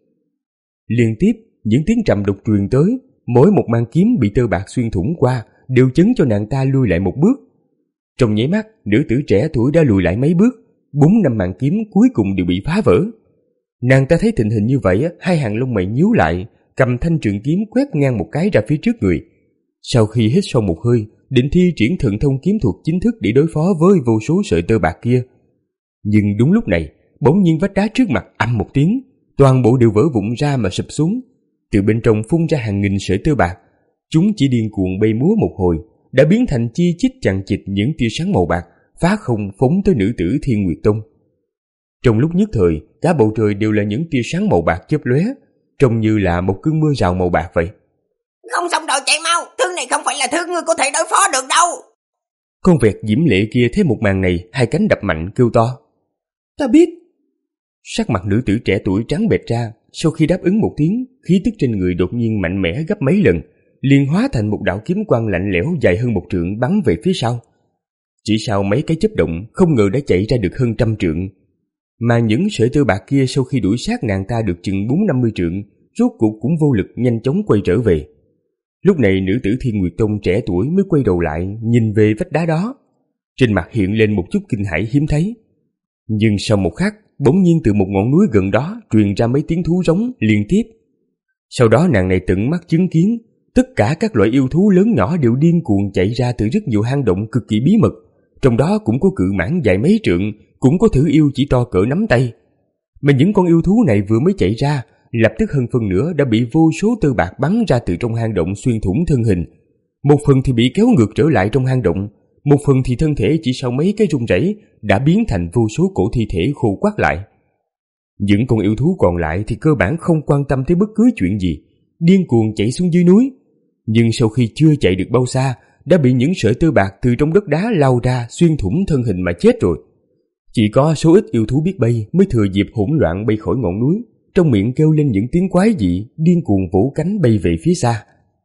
Liên tiếp những tiếng trầm đục truyền tới, mỗi một màn kiếm bị tơ bạc xuyên thủng qua đều chấn cho nàng ta lùi lại một bước. Trong nháy mắt, nữ tử trẻ tuổi đã lùi lại mấy bước, bốn năm màn kiếm cuối cùng đều bị phá vỡ. Nàng ta thấy tình hình như vậy, hai hàng lông mày nhíu lại, cầm thanh trường kiếm quét ngang một cái ra phía trước người. Sau khi hít sâu một hơi, định thi triển thần thông kiếm thuật chính thức để đối phó với vô số sợi tơ bạc kia. Nhưng đúng lúc này, bỗng nhiên vách đá trước mặt ầm một tiếng, toàn bộ đều vỡ vụn ra mà sụp xuống. Từ bên trong phun ra hàng nghìn sợi tơ bạc, chúng chỉ điên cuồng bay múa một hồi, đã biến thành chi chít chằng chịt những tia sáng màu bạc, phá không phóng tới nữ tử Thiên Nguyệt Tông. Trong lúc nhất thời, cả bầu trời đều là những tia sáng màu bạc chớp lóe, trông như là một cơn mưa rào màu bạc vậy. Không xong rồi, chạy mau, thương này không phải là thương ngươi có thể đối phó được đâu. Con vẹt diễm lệ kia thấy một màn này, hai cánh đập mạnh kêu to. Ta biết. Sắc mặt nữ tử trẻ tuổi trắng bệch ra, sau khi đáp ứng một tiếng, khí tức trên người đột nhiên mạnh mẽ gấp mấy lần, liền hóa thành một đạo kiếm quang lạnh lẽo dài hơn một trượng bắn về phía sau. Chỉ sau mấy cái chớp động, không ngờ đã chạy ra được hơn trăm trượng. Mà những sợi tơ bạc kia sau khi đuổi sát nàng ta được chừng bốn năm mươi trượng, rốt cuộc cũng vô lực nhanh chóng quay trở về. Lúc này nữ tử Thiên Nguyệt Tông trẻ tuổi mới quay đầu lại, nhìn về vách đá đó. Trên mặt hiện lên một chút kinh hãi hiếm thấy. Nhưng sau một khắc, bỗng nhiên từ một ngọn núi gần đó truyền ra mấy tiếng thú rống liên tiếp. Sau đó nàng này tận mắt chứng kiến, tất cả các loại yêu thú lớn nhỏ đều điên cuồng chạy ra từ rất nhiều hang động cực kỳ bí mật. Trong đó cũng có cự mãng dài mấy trượng, cũng có thử yêu chỉ to cỡ nắm tay. Mà những con yêu thú này vừa mới chạy ra, lập tức hơn phần nữa đã bị vô số tơ bạc bắn ra từ trong hang động xuyên thủng thân hình. Một phần thì bị kéo ngược trở lại trong hang động, một phần thì thân thể chỉ sau mấy cái rung rẩy đã biến thành vô số cổ thi thể khô quắt lại. Những con yêu thú còn lại thì cơ bản không quan tâm tới bất cứ chuyện gì, điên cuồng chạy xuống dưới núi. Nhưng sau khi chưa chạy được bao xa, đã bị những sợi tơ bạc từ trong đất đá lao ra xuyên thủng thân hình mà chết rồi. Chỉ có số ít yêu thú biết bay mới thừa dịp hỗn loạn bay khỏi ngọn núi, trong miệng kêu lên những tiếng quái dị, điên cuồng vỗ cánh bay về phía xa.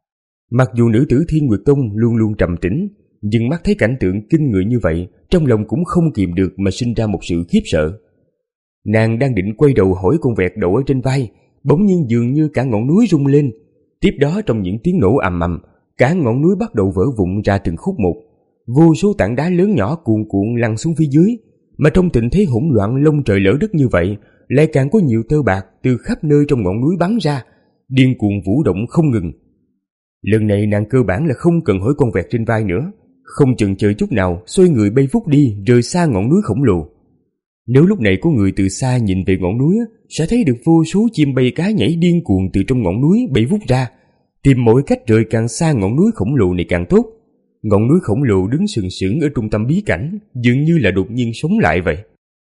Mặc dù nữ tử Thiên Nguyệt Tông luôn luôn trầm tĩnh, nhưng mắt thấy cảnh tượng kinh người như vậy, trong lòng cũng không kìm được mà sinh ra một sự khiếp sợ. Nàng đang định quay đầu hỏi con vẹt đậu ở trên vai, bỗng nhiên dường như cả ngọn núi rung lên. Tiếp đó trong những tiếng nổ ầm ầm, cả ngọn núi bắt đầu vỡ vụn ra từng khúc một. Vô số tảng đá lớn nhỏ cuồn cuộn lăn xuống phía dưới, mà trong tình thế hỗn loạn lông trời lở đất như vậy, lại càng có nhiều tơ bạc từ khắp nơi trong ngọn núi bắn ra, điên cuồng vũ động không ngừng. Lần này nàng cơ bản là không cần hỏi con vẹt trên vai nữa, không chần chờ chút nào xoay người bay vút đi rời xa ngọn núi khổng lồ. Nếu lúc này có người từ xa nhìn về ngọn núi, sẽ thấy được vô số chim bay cá nhảy điên cuồng từ trong ngọn núi bay vút ra, tìm mọi cách rời càng xa ngọn núi khổng lồ này càng tốt. Ngọn núi khổng lồ đứng sừng sững ở trung tâm bí cảnh, dường như là đột nhiên sống lại vậy.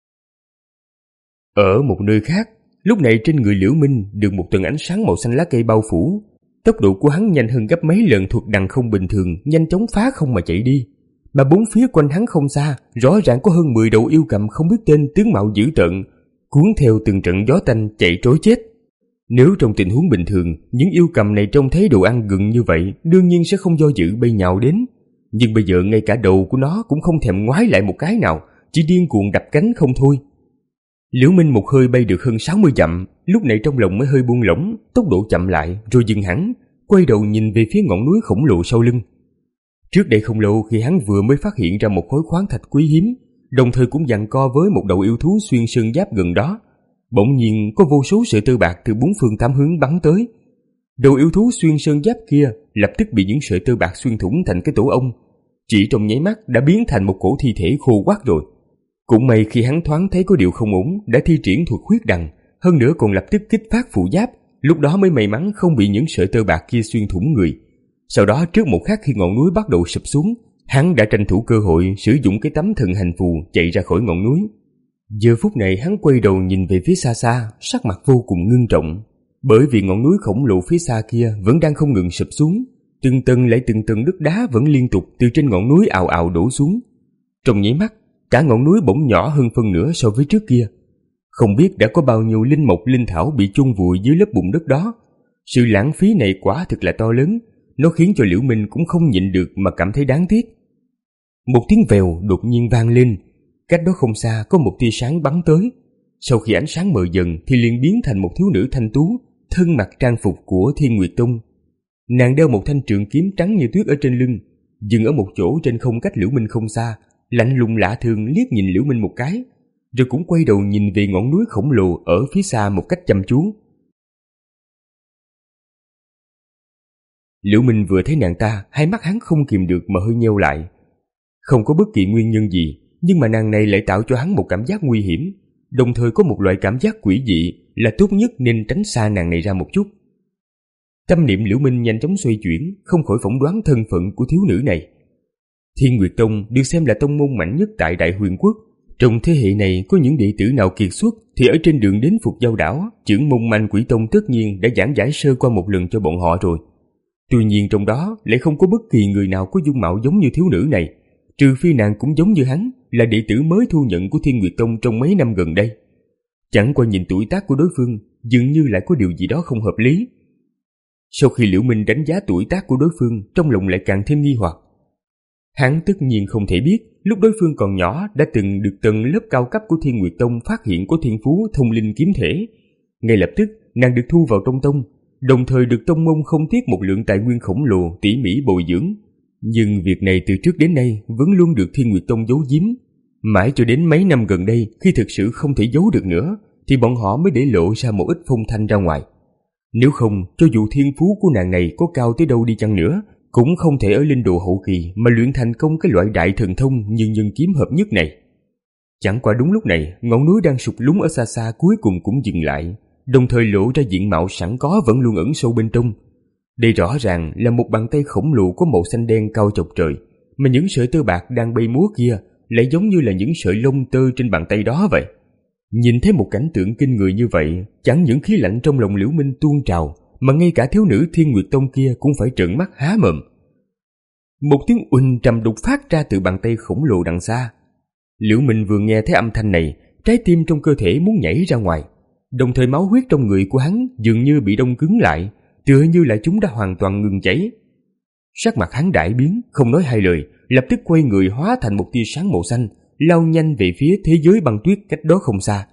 Ở một nơi khác, lúc này trên người Liễu Minh được một tầng ánh sáng màu xanh lá cây bao phủ. Tốc độ của hắn nhanh hơn gấp mấy lần thuật đằng không bình thường, nhanh chóng phá không mà chạy đi. Mà bốn phía quanh hắn không xa, rõ ràng có hơn mười đầu yêu cầm không biết tên, tướng mạo dữ tợn, cuốn theo từng trận gió tanh chạy trối chết. Nếu trong tình huống bình thường, những yêu cầm này trông thấy đồ ăn gừng như vậy, đương nhiên sẽ không do dự bay nhào đến. Nhưng bây giờ ngay cả đầu của nó cũng không thèm ngoái lại một cái nào, chỉ điên cuồng đập cánh không thôi. Liễu Minh một hơi bay được hơn sáu mươi dặm, lúc này trong lòng mới hơi buông lỏng, tốc độ chậm lại rồi dừng hẳn, quay đầu nhìn về phía ngọn núi khổng lồ sau lưng. Trước đây không lâu khi hắn vừa mới phát hiện ra một khối khoáng thạch quý hiếm, đồng thời cũng giằng co với một đầu yêu thú xuyên sơn giáp gần đó, bỗng nhiên có vô số sợi tơ bạc từ bốn phương tám hướng bắn tới. Đầu yêu thú xuyên sơn giáp kia lập tức bị những sợi tơ bạc xuyên thủng thành cái tổ ong, chỉ trong nháy mắt đã biến thành một cổ thi thể khô quắt rồi. Cũng may khi hắn thoáng thấy có điều không ổn, đã thi triển thuật huyết đằng, hơn nữa còn lập tức kích phát phụ giáp, lúc đó mới may mắn không bị những sợi tơ bạc kia xuyên thủng người. Sau đó trước một khắc khi ngọn núi bắt đầu sụp xuống, hắn đã tranh thủ cơ hội sử dụng cái tấm thần hành phù chạy ra khỏi ngọn núi. Giờ phút này hắn quay đầu nhìn về phía xa xa, sắc mặt vô cùng ngưng trọng, bởi vì ngọn núi khổng lồ phía xa kia vẫn đang không ngừng sụp xuống, từng tầng lại từng tầng đất đá vẫn liên tục từ trên ngọn núi ào ào đổ xuống. Trong nháy mắt, cả ngọn núi bỗng nhỏ hơn phân nửa so với trước kia. Không biết đã có bao nhiêu linh mộc linh thảo bị chôn vùi dưới lớp bùn đất đó. Sự lãng phí này quả thực là to lớn, nó khiến cho Liễu Minh cũng không nhịn được mà cảm thấy đáng tiếc. Một tiếng vèo đột nhiên vang lên, cách đó không xa có một tia sáng bắn tới. Sau khi ánh sáng mờ dần thì liền biến thành một thiếu nữ thanh tú, thân mặc trang phục của Thiên Nguyệt Tông. Nàng đeo một thanh trường kiếm trắng như tuyết ở trên lưng, dừng ở một chỗ trên không cách Liễu Minh không xa, lạnh lùng lạ thường liếc nhìn Liễu Minh một cái, rồi cũng quay đầu nhìn về ngọn núi khổng lồ ở phía xa một cách chăm chú. Liễu Minh vừa thấy nàng ta, hai mắt hắn không kìm được mà hơi nheo lại. Không có bất kỳ nguyên nhân gì, nhưng mà nàng này lại tạo cho hắn một cảm giác nguy hiểm, đồng thời có một loại cảm giác quỷ dị là tốt nhất nên tránh xa nàng này ra một chút. Tâm niệm Liễu Minh nhanh chóng xoay chuyển, không khỏi phỏng đoán thân phận của thiếu nữ này. Thiên Nguyệt Tông được xem là tông môn mạnh nhất tại Đại Huyền Quốc. Trong thế hệ này có những đệ tử nào kiệt xuất thì ở trên đường đến Phục Giao Đảo, trưởng môn Manh Quỷ Tông tất nhiên đã giảng giải sơ qua một lần cho bọn họ rồi. Tuy nhiên trong đó lại không có bất kỳ người nào có dung mạo giống như thiếu nữ này, trừ phi nàng cũng giống như hắn là đệ tử mới thu nhận của Thiên Nguyệt Tông trong mấy năm gần đây. Chẳng qua nhìn tuổi tác của đối phương, dường như lại có điều gì đó không hợp lý. Sau khi Liễu Minh đánh giá tuổi tác của đối phương, trong lòng lại càng thêm nghi hoặc. Hắn tất nhiên không thể biết lúc đối phương còn nhỏ đã từng được tầng lớp cao cấp của Thiên Nguyệt Tông phát hiện có thiên phú thông linh kiếm thể. Ngay lập tức nàng được thu vào trong tông, đồng thời được tông môn không tiếc một lượng tài nguyên khổng lồ tỉ mỉ bồi dưỡng. Nhưng việc này từ trước đến nay vẫn luôn được Thiên Nguyệt Tông giấu giếm. Mãi cho đến mấy năm gần đây, khi thực sự không thể giấu được nữa, thì bọn họ mới để lộ ra một ít phong thanh ra ngoài. Nếu không, cho dù thiên phú của nàng này có cao tới đâu đi chăng nữa, cũng không thể ở linh đồ hậu kỳ mà luyện thành công cái loại đại thần thông như nhân kiếm hợp nhất này. Chẳng qua đúng lúc này, ngọn núi đang sụp lún ở xa xa cuối cùng cũng dừng lại, đồng thời lộ ra diện mạo sẵn có vẫn luôn ẩn sâu bên trong. Đây rõ ràng là một bàn tay khổng lồ có màu xanh đen cao chọc trời, mà những sợi tơ bạc đang bay múa kia lại giống như là những sợi lông tơ trên bàn tay đó vậy. Nhìn thấy một cảnh tượng kinh người như vậy, chẳng những khí lạnh trong lòng Liễu Minh tuôn trào, mà ngay cả thiếu nữ Thiên Nguyệt Tông kia cũng phải trợn mắt há mồm. Một tiếng uỳnh trầm đục phát ra từ bàn tay khổng lồ đằng xa. Liễu Minh vừa nghe thấy âm thanh này, trái tim trong cơ thể muốn nhảy ra ngoài, đồng thời máu huyết trong người của hắn dường như bị đông cứng lại, tựa như là chúng đã hoàn toàn ngừng chảy. Sắc mặt hắn đại biến, không nói hai lời, lập tức quay người hóa thành một tia sáng màu xanh, lao nhanh về phía thế giới băng tuyết cách đó không xa.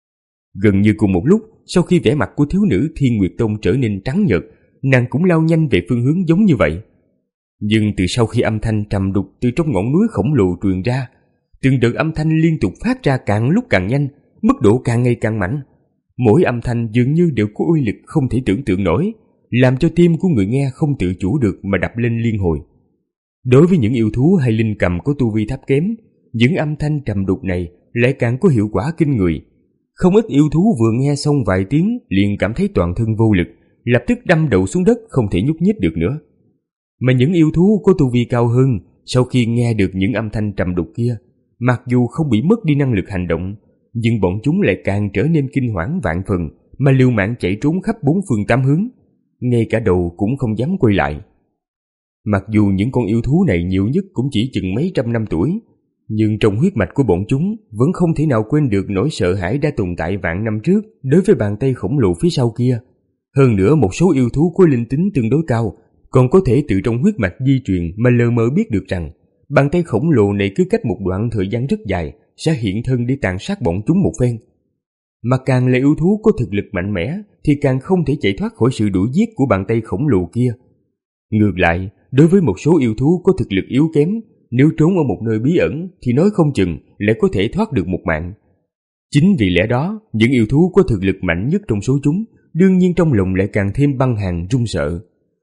Gần như cùng một lúc, sau khi vẻ mặt của thiếu nữ Thiên Nguyệt Tông trở nên trắng nhợt, nàng cũng lao nhanh về phương hướng giống như vậy. Nhưng từ sau khi âm thanh trầm đục từ trong ngọn núi khổng lồ truyền ra, từng đợt âm thanh liên tục phát ra càng lúc càng nhanh, mức độ càng ngày càng mạnh. Mỗi âm thanh dường như đều có uy lực không thể tưởng tượng nổi, làm cho tim của người nghe không tự chủ được mà đập lên liên hồi. Đối với những yêu thú hay linh cầm có tu vi thấp kém, những âm thanh trầm đục này lại càng có hiệu quả kinh người. Không ít yêu thú vừa nghe xong vài tiếng liền cảm thấy toàn thân vô lực, lập tức đâm đầu xuống đất không thể nhúc nhích được nữa. Mà những yêu thú có tu vi cao hơn, sau khi nghe được những âm thanh trầm đục kia, mặc dù không bị mất đi năng lực hành động, nhưng bọn chúng lại càng trở nên kinh hoảng vạn phần, mà liều mạng chạy trốn khắp bốn phương tám hướng, ngay cả đầu cũng không dám quay lại. Mặc dù những con yêu thú này nhiều nhất cũng chỉ chừng mấy trăm năm tuổi, nhưng trong huyết mạch của bọn chúng vẫn không thể nào quên được nỗi sợ hãi đã tồn tại vạn năm trước đối với bàn tay khổng lồ phía sau kia. Hơn nữa một số yêu thú có linh tính tương đối cao còn có thể từ trong huyết mạch di truyền mà lờ mờ biết được rằng bàn tay khổng lồ này cứ cách một đoạn thời gian rất dài sẽ hiện thân để tàn sát bọn chúng một phen. Mà càng là yêu thú có thực lực mạnh mẽ thì càng không thể chạy thoát khỏi sự đuổi giết của bàn tay khổng lồ kia. Ngược lại, đối với một số yêu thú có thực lực yếu kém, nếu trốn ở một nơi bí ẩn thì nói không chừng lại có thể thoát được một mạng. Chính vì lẽ đó, những yêu thú có thực lực mạnh nhất trong số chúng đương nhiên trong lòng lại càng thêm băng hàng run sợ.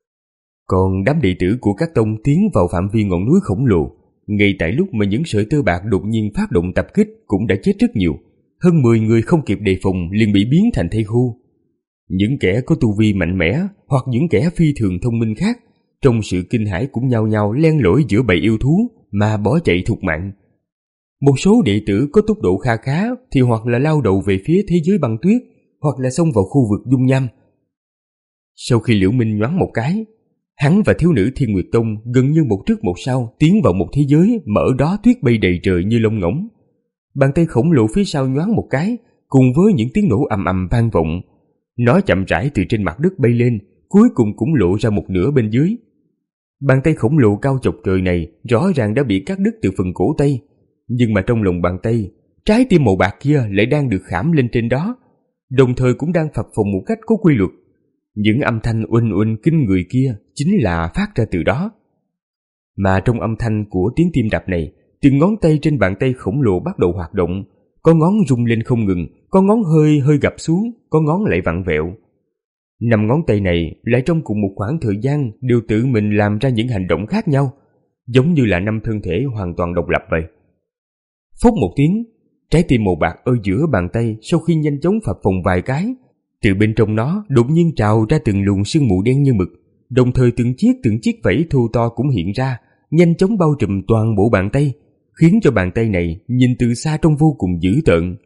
Còn đám đệ tử của các tông tiến vào phạm vi ngọn núi khổng lồ, ngay tại lúc mà những sợi tơ bạc đột nhiên phát động tập kích cũng đã chết rất nhiều. Hơn mười người không kịp đề phòng liền bị biến thành thây khô. Những kẻ có tu vi mạnh mẽ hoặc những kẻ phi thường thông minh khác, trong sự kinh hãi cũng nhao nhao len lỏi giữa bầy yêu thú mà bỏ chạy thục mạng. Một số đệ tử có tốc độ kha khá thì hoặc là lao đầu về phía thế giới băng tuyết, hoặc là xông vào khu vực dung nham. Sau khi Liễu Minh nhoáng một cái, hắn và thiếu nữ Thiên Nguyệt Tông gần như một trước một sau tiến vào một thế giới mà ở đó tuyết bay đầy trời như lông ngỗng. Bàn tay khổng lồ phía sau nhoáng một cái, cùng với những tiếng nổ ầm ầm vang vọng. Nó chậm rãi từ trên mặt đất bay lên, cuối cùng cũng lộ ra một nửa bên dưới. Bàn tay khổng lồ cao chọc trời này rõ ràng đã bị cắt đứt từ phần cổ tay, nhưng mà trong lòng bàn tay, trái tim màu bạc kia lại đang được khảm lên trên đó, đồng thời cũng đang phập phồng một cách có quy luật. Những âm thanh uỳnh uỳnh kinh người kia chính là phát ra từ đó. Mà trong âm thanh của tiếng tim đập này, từng ngón tay trên bàn tay khổng lồ bắt đầu hoạt động, có ngón rung lên không ngừng, có ngón hơi hơi gập xuống, có ngón lại vặn vẹo. Năm ngón tay này lại trong cùng một khoảng thời gian đều tự mình làm ra những hành động khác nhau, giống như là năm thân thể hoàn toàn độc lập vậy. Phốc một tiếng, trái tim màu bạc ở giữa bàn tay sau khi nhanh chóng phập phồng vài cái, từ bên trong nó đột nhiên trào ra từng luồng sương mù đen như mực, đồng thời từng chiếc từng chiếc vảy thô to cũng hiện ra, nhanh chóng bao trùm toàn bộ bàn tay, khiến cho bàn tay này nhìn từ xa trông vô cùng dữ tợn.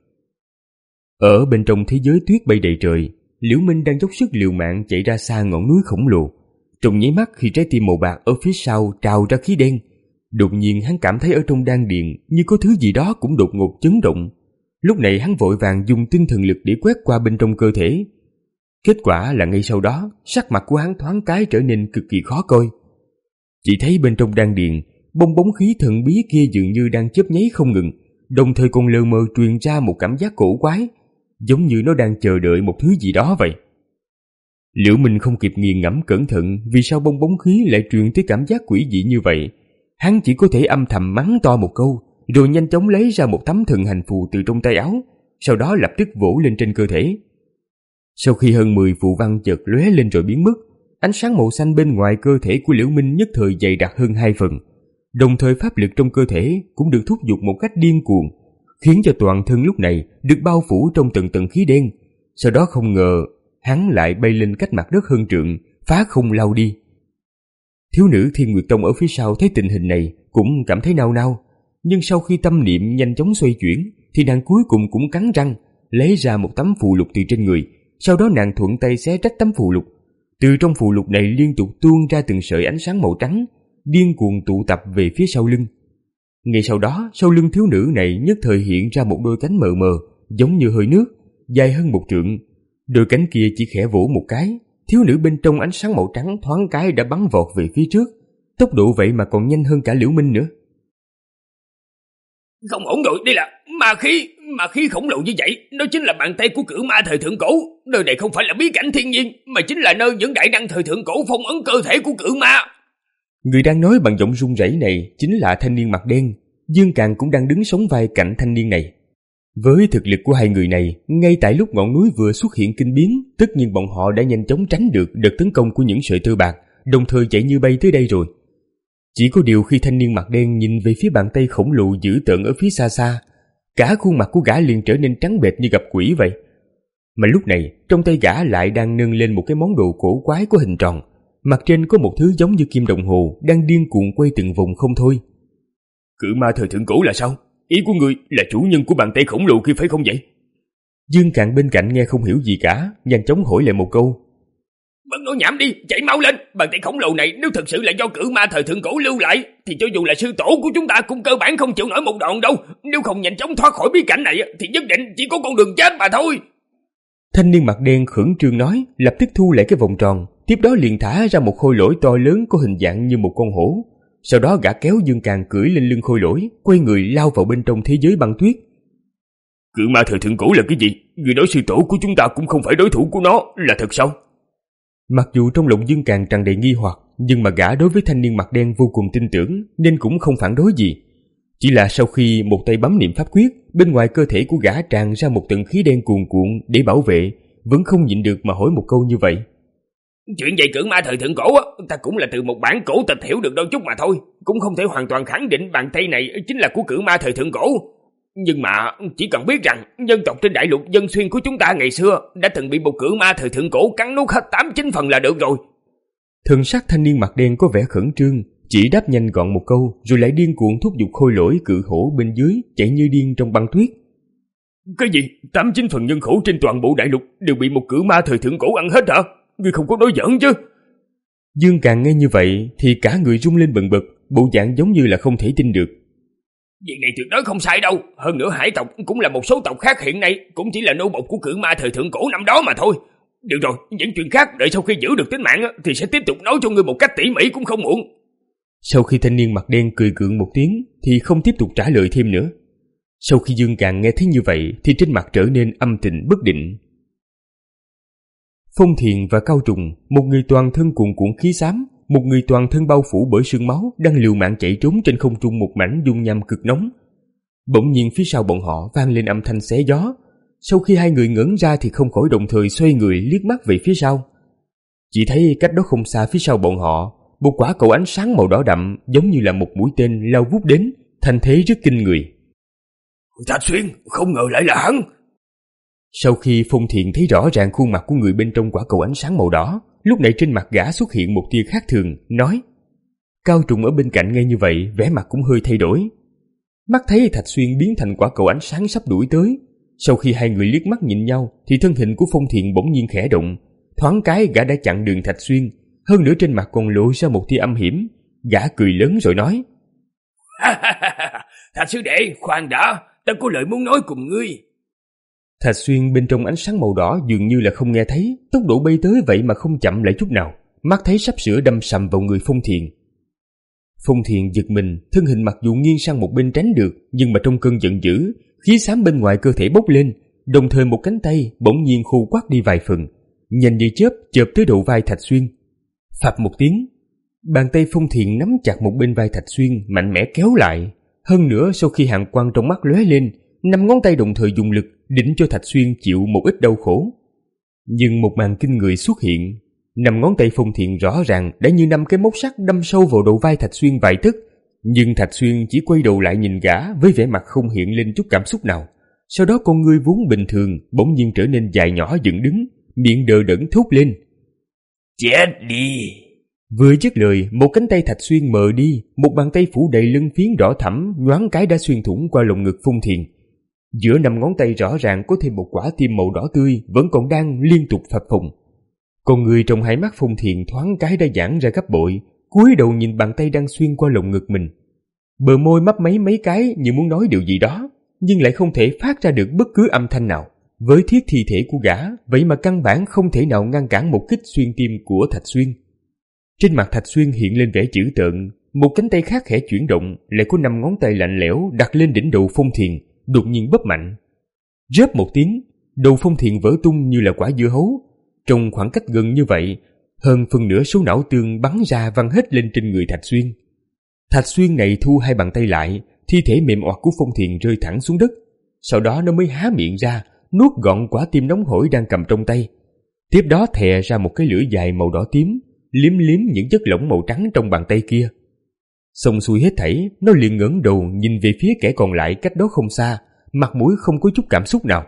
Ở bên trong thế giới tuyết bay đầy trời, Liễu Minh đang dốc sức liều mạng chạy ra xa ngọn núi khổng lồ. Trong nháy mắt khi trái tim màu bạc ở phía sau trào ra khí đen, đột nhiên hắn cảm thấy ở trong đan điền như có thứ gì đó cũng đột ngột chấn động. Lúc này hắn vội vàng dùng tinh thần lực để quét qua bên trong cơ thể. Kết quả là ngay sau đó, sắc mặt của hắn thoáng cái trở nên cực kỳ khó coi. Chỉ thấy bên trong đan điền, bong bóng khí thần bí kia dường như đang chớp nháy không ngừng, đồng thời còn lờ mờ truyền ra một cảm giác cổ quái, giống như nó đang chờ đợi một thứ gì đó vậy. Liễu Minh không kịp nghiền ngẫm cẩn thận vì sao bong bóng khí lại truyền tới cảm giác quỷ dị như vậy. Hắn chỉ có thể âm thầm mắng to một câu, rồi nhanh chóng lấy ra một tấm thần hành phù từ trong tay áo, sau đó lập tức vỗ lên trên cơ thể. Sau khi hơn mười phù văn chợt lóe lên rồi biến mất, ánh sáng màu xanh bên ngoài cơ thể của Liễu Minh nhất thời dày đặc hơn hai phần, đồng thời pháp lực trong cơ thể cũng được thúc giục một cách điên cuồng, khiến cho toàn thân lúc này được bao phủ trong tầng tầng khí đen. Sau đó không ngờ hắn lại bay lên cách mặt đất hơn trượng, phá không lao đi. Thiếu nữ Thiên Nguyệt Tông ở phía sau thấy tình hình này cũng cảm thấy nao nao, nhưng sau khi tâm niệm nhanh chóng xoay chuyển thì nàng cuối cùng cũng cắn răng lấy ra một tấm phù lục từ trên người. Sau đó nàng thuận tay xé rách tấm phù lục. Từ trong phù lục này liên tục tuôn ra từng sợi ánh sáng màu trắng, điên cuồng tụ tập về phía sau lưng. Ngay sau đó, sau lưng thiếu nữ này nhất thời hiện ra một đôi cánh mờ mờ, giống như hơi nước, dài hơn một trượng. Đôi cánh kia chỉ khẽ vỗ một cái, thiếu nữ bên trong ánh sáng màu trắng thoáng cái đã bắn vọt về phía trước, tốc độ vậy mà còn nhanh hơn cả Liễu Minh nữa. Không ổn rồi, đây là ma khí, ma khí khổng lồ như vậy, đó chính là bàn tay của cửu ma thời thượng cổ. Nơi này không phải là bí cảnh thiên nhiên, mà chính là nơi những đại năng thời thượng cổ phong ấn cơ thể của cửu ma. Người đang nói bằng giọng run rẩy này chính là thanh niên mặt đen. Dương Càn cũng đang đứng sóng vai cạnh thanh niên này. Với thực lực của hai người này, ngay tại lúc ngọn núi vừa xuất hiện kinh biến, tất nhiên bọn họ đã nhanh chóng tránh được đợt tấn công của những sợi tơ bạc, đồng thời chạy như bay tới đây rồi. Chỉ có điều khi thanh niên mặt đen nhìn về phía bàn tay khổng lồ dữ tợn ở phía xa xa, cả khuôn mặt của gã liền trở nên trắng bệch như gặp quỷ vậy. Mà lúc này, trong tay gã lại đang nâng lên một cái món đồ cổ quái có hình tròn, mặt trên có một thứ giống như kim đồng hồ đang điên cuồng quay từng vòng không thôi. Cự ma thời thượng cổ là sao? Ý của người là chủ nhân của bàn tay khổng lồ kia phải không vậy? Dương Càn bên cạnh nghe không hiểu gì cả, nhanh chóng hỏi lại một câu. Bớt nói nhảm đi, chạy mau lên. Bàn tay khổng lồ này nếu thật sự là do cự ma thời thượng cổ lưu lại, thì cho dù là sư tổ của chúng ta cũng cơ bản không chịu nổi một đoạn đâu. Nếu không nhanh chóng thoát khỏi bí cảnh này thì nhất định chỉ có con đường chết mà thôi. Thanh niên mặt đen khẩn trương nói, lập tức thu lại cái vòng tròn, tiếp đó liền thả ra một khôi lỗi to lớn có hình dạng như một con hổ. Sau đó gã kéo Dương Càn cưỡi lên lưng khôi lỗi, quay người lao vào bên trong thế giới băng tuyết. Cự ma thời thượng cổ là cái gì? Người nói sư tổ của chúng ta cũng không phải đối thủ của nó, là thật sao? Mặc dù trong lòng Dương Càn tràn đầy nghi hoặc, nhưng mà gã đối với thanh niên mặt đen vô cùng tin tưởng nên cũng không phản đối gì. Chỉ là sau khi một tay bấm niệm pháp quyết, bên ngoài cơ thể của gã tràn ra một tầng khí đen cuồn cuộn để bảo vệ, vẫn không nhịn được mà hỏi một câu như vậy. Chuyện về cự ma thời thượng cổ á, ta cũng là từ một bản cổ tịch hiểu được đôi chút mà thôi, cũng không thể hoàn toàn khẳng định bàn tay này chính là của cự ma thời thượng cổ. Nhưng mà chỉ cần biết rằng dân tộc trên đại lục Dân Xuyên của chúng ta ngày xưa đã từng bị một cự ma thời thượng cổ cắn nuốt hết tám chín phần là được rồi. Thần sắc thanh niên mặt đen có vẻ khẩn trương, chỉ đáp nhanh gọn một câu rồi lại điên cuồng thúc giục khôi lỗi cự hổ bên dưới chạy như điên trong băng tuyết. Cái gì? Tám chín phần nhân khẩu trên toàn bộ đại lục đều bị một cự ma thời thượng cổ ăn hết hả? Ngươi không có nói giỡn chứ? Dương Càng nghe như vậy thì cả người rung lên bần bật, bộ dạng giống như là không thể tin được. Việc này tuyệt đối không sai đâu. Hơn nữa hải tộc cũng là một số tộc khác hiện nay cũng chỉ là nô bộc của cự ma thời thượng cổ năm đó mà thôi. Được rồi, những chuyện khác đợi sau khi giữ được tính mạng thì sẽ tiếp tục nói cho ngươi một cách tỉ mỉ cũng không muộn. Sau khi thanh niên mặt đen cười gượng một tiếng thì không tiếp tục trả lời thêm nữa. Sau khi Dương Càng nghe thấy như vậy thì trên mặt trở nên âm tình bất định. Phong Thiền và Cao Trùng, một người toàn thân cuồn cuộn khí xám, một người toàn thân bao phủ bởi sương máu, đang liều mạng chạy trốn trên không trung một mảnh dung nham cực nóng. Bỗng nhiên phía sau bọn họ vang lên âm thanh xé gió. Sau khi hai người ngẩng ra thì không khỏi đồng thời xoay người liếc mắt về phía sau. Chỉ thấy cách đó không xa phía sau bọn họ, một quả cầu ánh sáng màu đỏ đậm giống như là một mũi tên lao vút đến, thành thế rất kinh người. Thạch Xuyên, không ngờ lại là hắn. Sau khi Phong Thiện thấy rõ ràng khuôn mặt của người bên trong quả cầu ánh sáng màu đỏ, lúc này trên mặt gã xuất hiện một tia khác thường, nói. Cao Trùng ở bên cạnh nghe như vậy, vẻ mặt cũng hơi thay đổi. Mắt thấy Thạch Xuyên biến thành quả cầu ánh sáng sắp đuổi tới. Sau khi hai người liếc mắt nhìn nhau thì thân hình của Phong Thiện bỗng nhiên khẽ động, thoáng cái gã đã chặn đường Thạch Xuyên, hơn nữa trên mặt còn lộ ra một tia âm hiểm. Gã cười lớn rồi nói. Thạch sư đệ, khoan đã, ta có lời muốn nói cùng ngươi. Thạch Xuyên bên trong ánh sáng màu đỏ dường như là không nghe thấy, tốc độ bay tới vậy mà không chậm lại chút nào, mắt thấy sắp sửa đâm sầm vào người Phong Thiện. Phong Thiện giật mình, thân hình mặc dù nghiêng sang một bên tránh được, nhưng mà trong cơn giận dữ, khí xám bên ngoài cơ thể bốc lên, đồng thời một cánh tay bỗng nhiên khô quắt đi vài phần, nhanh như chớp chộp tới đầu vai Thạch Xuyên. Phập một tiếng, bàn tay Phong Thiện nắm chặt một bên vai Thạch Xuyên, mạnh mẽ kéo lại. Hơn nữa sau khi hàn quang trong mắt lóe lên, năm ngón tay đồng thời dùng lực đỉnh cho Thạch Xuyên chịu một ít đau khổ. Nhưng một màn kinh người xuất hiện, năm ngón tay Phong Thiện rõ ràng đã như năm cái móc sắt đâm sâu vào đầu vai Thạch Xuyên vài tấc, nhưng Thạch Xuyên chỉ quay đầu lại nhìn gã với vẻ mặt không hiện lên chút cảm xúc nào. Sau đó con ngươi vốn bình thường bỗng nhiên trở nên dài nhỏ dựng đứng, miệng đờ đẫn thốt lên. Chết đi! Vừa dứt lời, một cánh tay Thạch Xuyên mờ đi, một bàn tay phủ đầy lưng phiến đỏ thẫm nhoáng cái đã xuyên thủng qua lồng ngực Phong Thiện. Giữa năm ngón tay rõ ràng có thêm một quả tim màu đỏ tươi vẫn còn đang liên tục phập phồng. Con người trong hai mắt Phong Thiện thoáng cái đã giãn ra gấp bội, cúi đầu nhìn bàn tay đang xuyên qua lồng ngực mình. Bờ môi mấp máy mấy cái như muốn nói điều gì đó, nhưng lại không thể phát ra được bất cứ âm thanh nào. Với thiết thi thể của gã, vậy mà căn bản không thể nào ngăn cản một kích xuyên tim của Thạch Xuyên. Trên mặt Thạch Xuyên hiện lên vẻ dữ tợn, một cánh tay khác khẽ chuyển động, lại có năm ngón tay lạnh lẽo đặt lên đỉnh đầu Phong Thiện, đột nhiên bóp mạnh. Rớp một tiếng, đầu Phong Thiện vỡ tung như là quả dưa hấu. Trong khoảng cách gần như vậy, hơn phần nửa số não tương bắn ra văng hết lên trên người Thạch Xuyên. Thạch Xuyên này thu hai bàn tay lại, thi thể mềm oặt của Phong Thiện rơi thẳng xuống đất. Sau đó nó mới há miệng ra, nuốt gọn quả tim nóng hổi đang cầm trong tay. Tiếp đó thè ra một cái lưỡi dài màu đỏ tím, liếm liếm những chất lỏng màu trắng trong bàn tay kia. Xong xuôi hết thảy, nó liền ngẩng đầu nhìn về phía kẻ còn lại cách đó không xa, mặt mũi không có chút cảm xúc nào.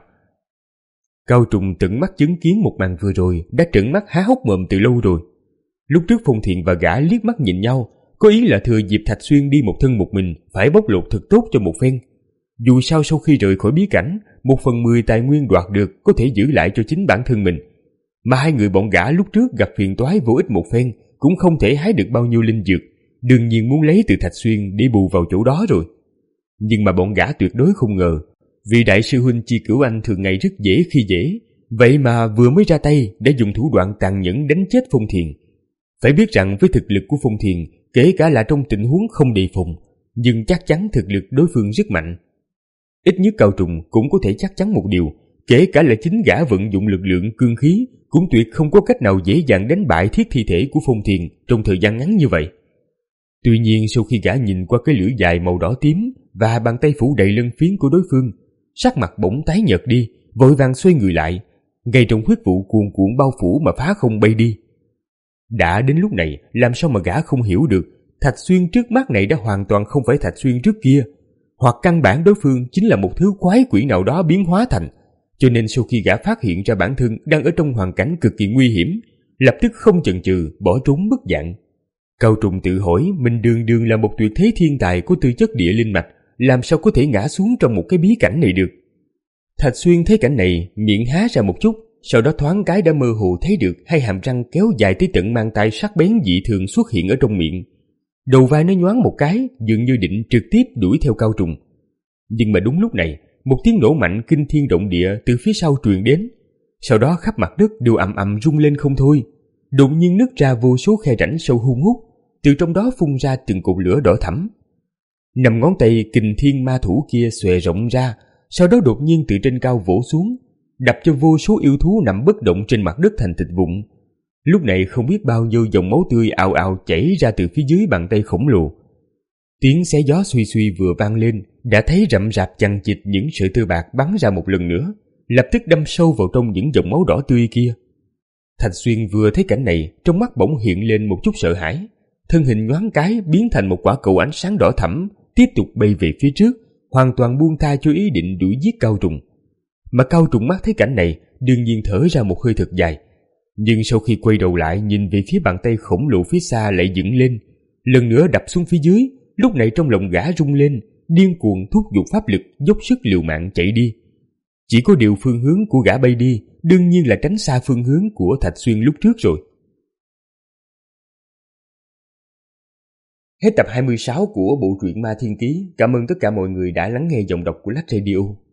Cao Trùng tận mắt chứng kiến một màn vừa rồi đã trợn mắt há hốc mồm từ lâu rồi. Lúc trước Phong Thiện và gã liếc mắt nhìn nhau, có ý là thừa dịp Thạch Xuyên đi một thân một mình phải bóc lột thật tốt cho một phen. Dù sao sau khi rời khỏi bí cảnh, một phần mười tài nguyên đoạt được có thể giữ lại cho chính bản thân mình. Mà hai người bọn gã lúc trước gặp phiền toái vô ích một phen cũng không thể hái được bao nhiêu linh dược, đương nhiên muốn lấy từ Thạch Xuyên để bù vào chỗ đó rồi. Nhưng mà bọn gã tuyệt đối không ngờ, vì đại sư huynh Chi Cửu Anh thường ngày rất dễ khi dễ, vậy mà vừa mới ra tay đã dùng thủ đoạn tàn nhẫn đánh chết Phong Thiện. Phải biết rằng với thực lực của Phong Thiện, kể cả là trong tình huống không đề phòng, nhưng chắc chắn thực lực đối phương rất mạnh. Ít nhất Cao Trùng cũng có thể chắc chắn một điều, kể cả là chính gã vận dụng lực lượng cương khí cũng tuyệt không có cách nào dễ dàng đánh bại thiết thi thể của Phong Thiện trong thời gian ngắn như vậy. Tuy nhiên sau khi gã nhìn qua cái lưỡi dài màu đỏ tím và bàn tay phủ đầy lân phiến của đối phương, sắc mặt bỗng tái nhợt đi, vội vàng xoay người lại, ngay trong huyết vụ cuồn cuộn bao phủ mà phá không bay đi. Đã đến lúc này, làm sao mà gã không hiểu được, Thạch Xuyên trước mắt này đã hoàn toàn không phải Thạch Xuyên trước kia, hoặc căn bản đối phương chính là một thứ quái quỷ nào đó biến hóa thành. Cho nên sau khi gã phát hiện ra bản thân đang ở trong hoàn cảnh cực kỳ nguy hiểm, lập tức không chần chừ bỏ trốn mất dạng. Cao Trùng tự hỏi mình đường đường là một tuyệt thế thiên tài có tư chất địa linh mạch, làm sao có thể ngã xuống trong một cái bí cảnh này được. Thạch Xuyên thấy cảnh này, miệng há ra một chút, sau đó thoáng cái đã mơ hồ thấy được hai hàm răng kéo dài tới tận mang tay sắc bén dị thường xuất hiện ở trong miệng. Đầu vai nó nhoáng một cái, dường như định trực tiếp đuổi theo Cao Trùng. Nhưng mà đúng lúc này, một tiếng nổ mạnh kinh thiên động địa từ phía sau truyền đến. Sau đó khắp mặt đất đều ầm ầm rung lên không thôi. Đột nhiên nứt ra vô số khe rãnh sâu hun hút, từ trong đó phun ra từng cột lửa đỏ thẫm. Năm ngón tay kình thiên ma thủ kia xòe rộng ra, sau đó đột nhiên từ trên cao vỗ xuống, đập cho vô số yêu thú nằm bất động trên mặt đất thành thịt vụn. Lúc này không biết bao nhiêu dòng máu tươi ào ào chảy ra từ phía dưới bàn tay khổng lồ. Tiếng xé gió suy suy vừa vang lên, đã thấy rậm rạp chằng chịt những sợi tơ bạc bắn ra một lần nữa, lập tức đâm sâu vào trong những dòng máu đỏ tươi kia. Thạch Xuyên vừa thấy cảnh này, trong mắt bỗng hiện lên một chút sợ hãi, thân hình nhoáng cái biến thành một quả cầu ánh sáng đỏ thẫm, tiếp tục bay về phía trước, hoàn toàn buông tha cho ý định đuổi giết Cao Trùng. Mà Cao Trùng mắt thấy cảnh này, đương nhiên thở ra một hơi thật dài, nhưng sau khi quay đầu lại nhìn về phía bàn tay khổng lồ phía xa lại dựng lên, lần nữa đập xuống phía dưới. Lúc này trong lòng gã rung lên, điên cuồng thúc giục pháp lực, dốc sức liều mạng chạy đi. Chỉ có điều phương hướng của gã bay đi đương nhiên là tránh xa phương hướng của Thạch Xuyên lúc trước rồi. Hết tập hai mươi sáu của bộ truyện Ma Thiên Ký. Cảm ơn tất cả mọi người đã lắng nghe giọng đọc của Lách Radio.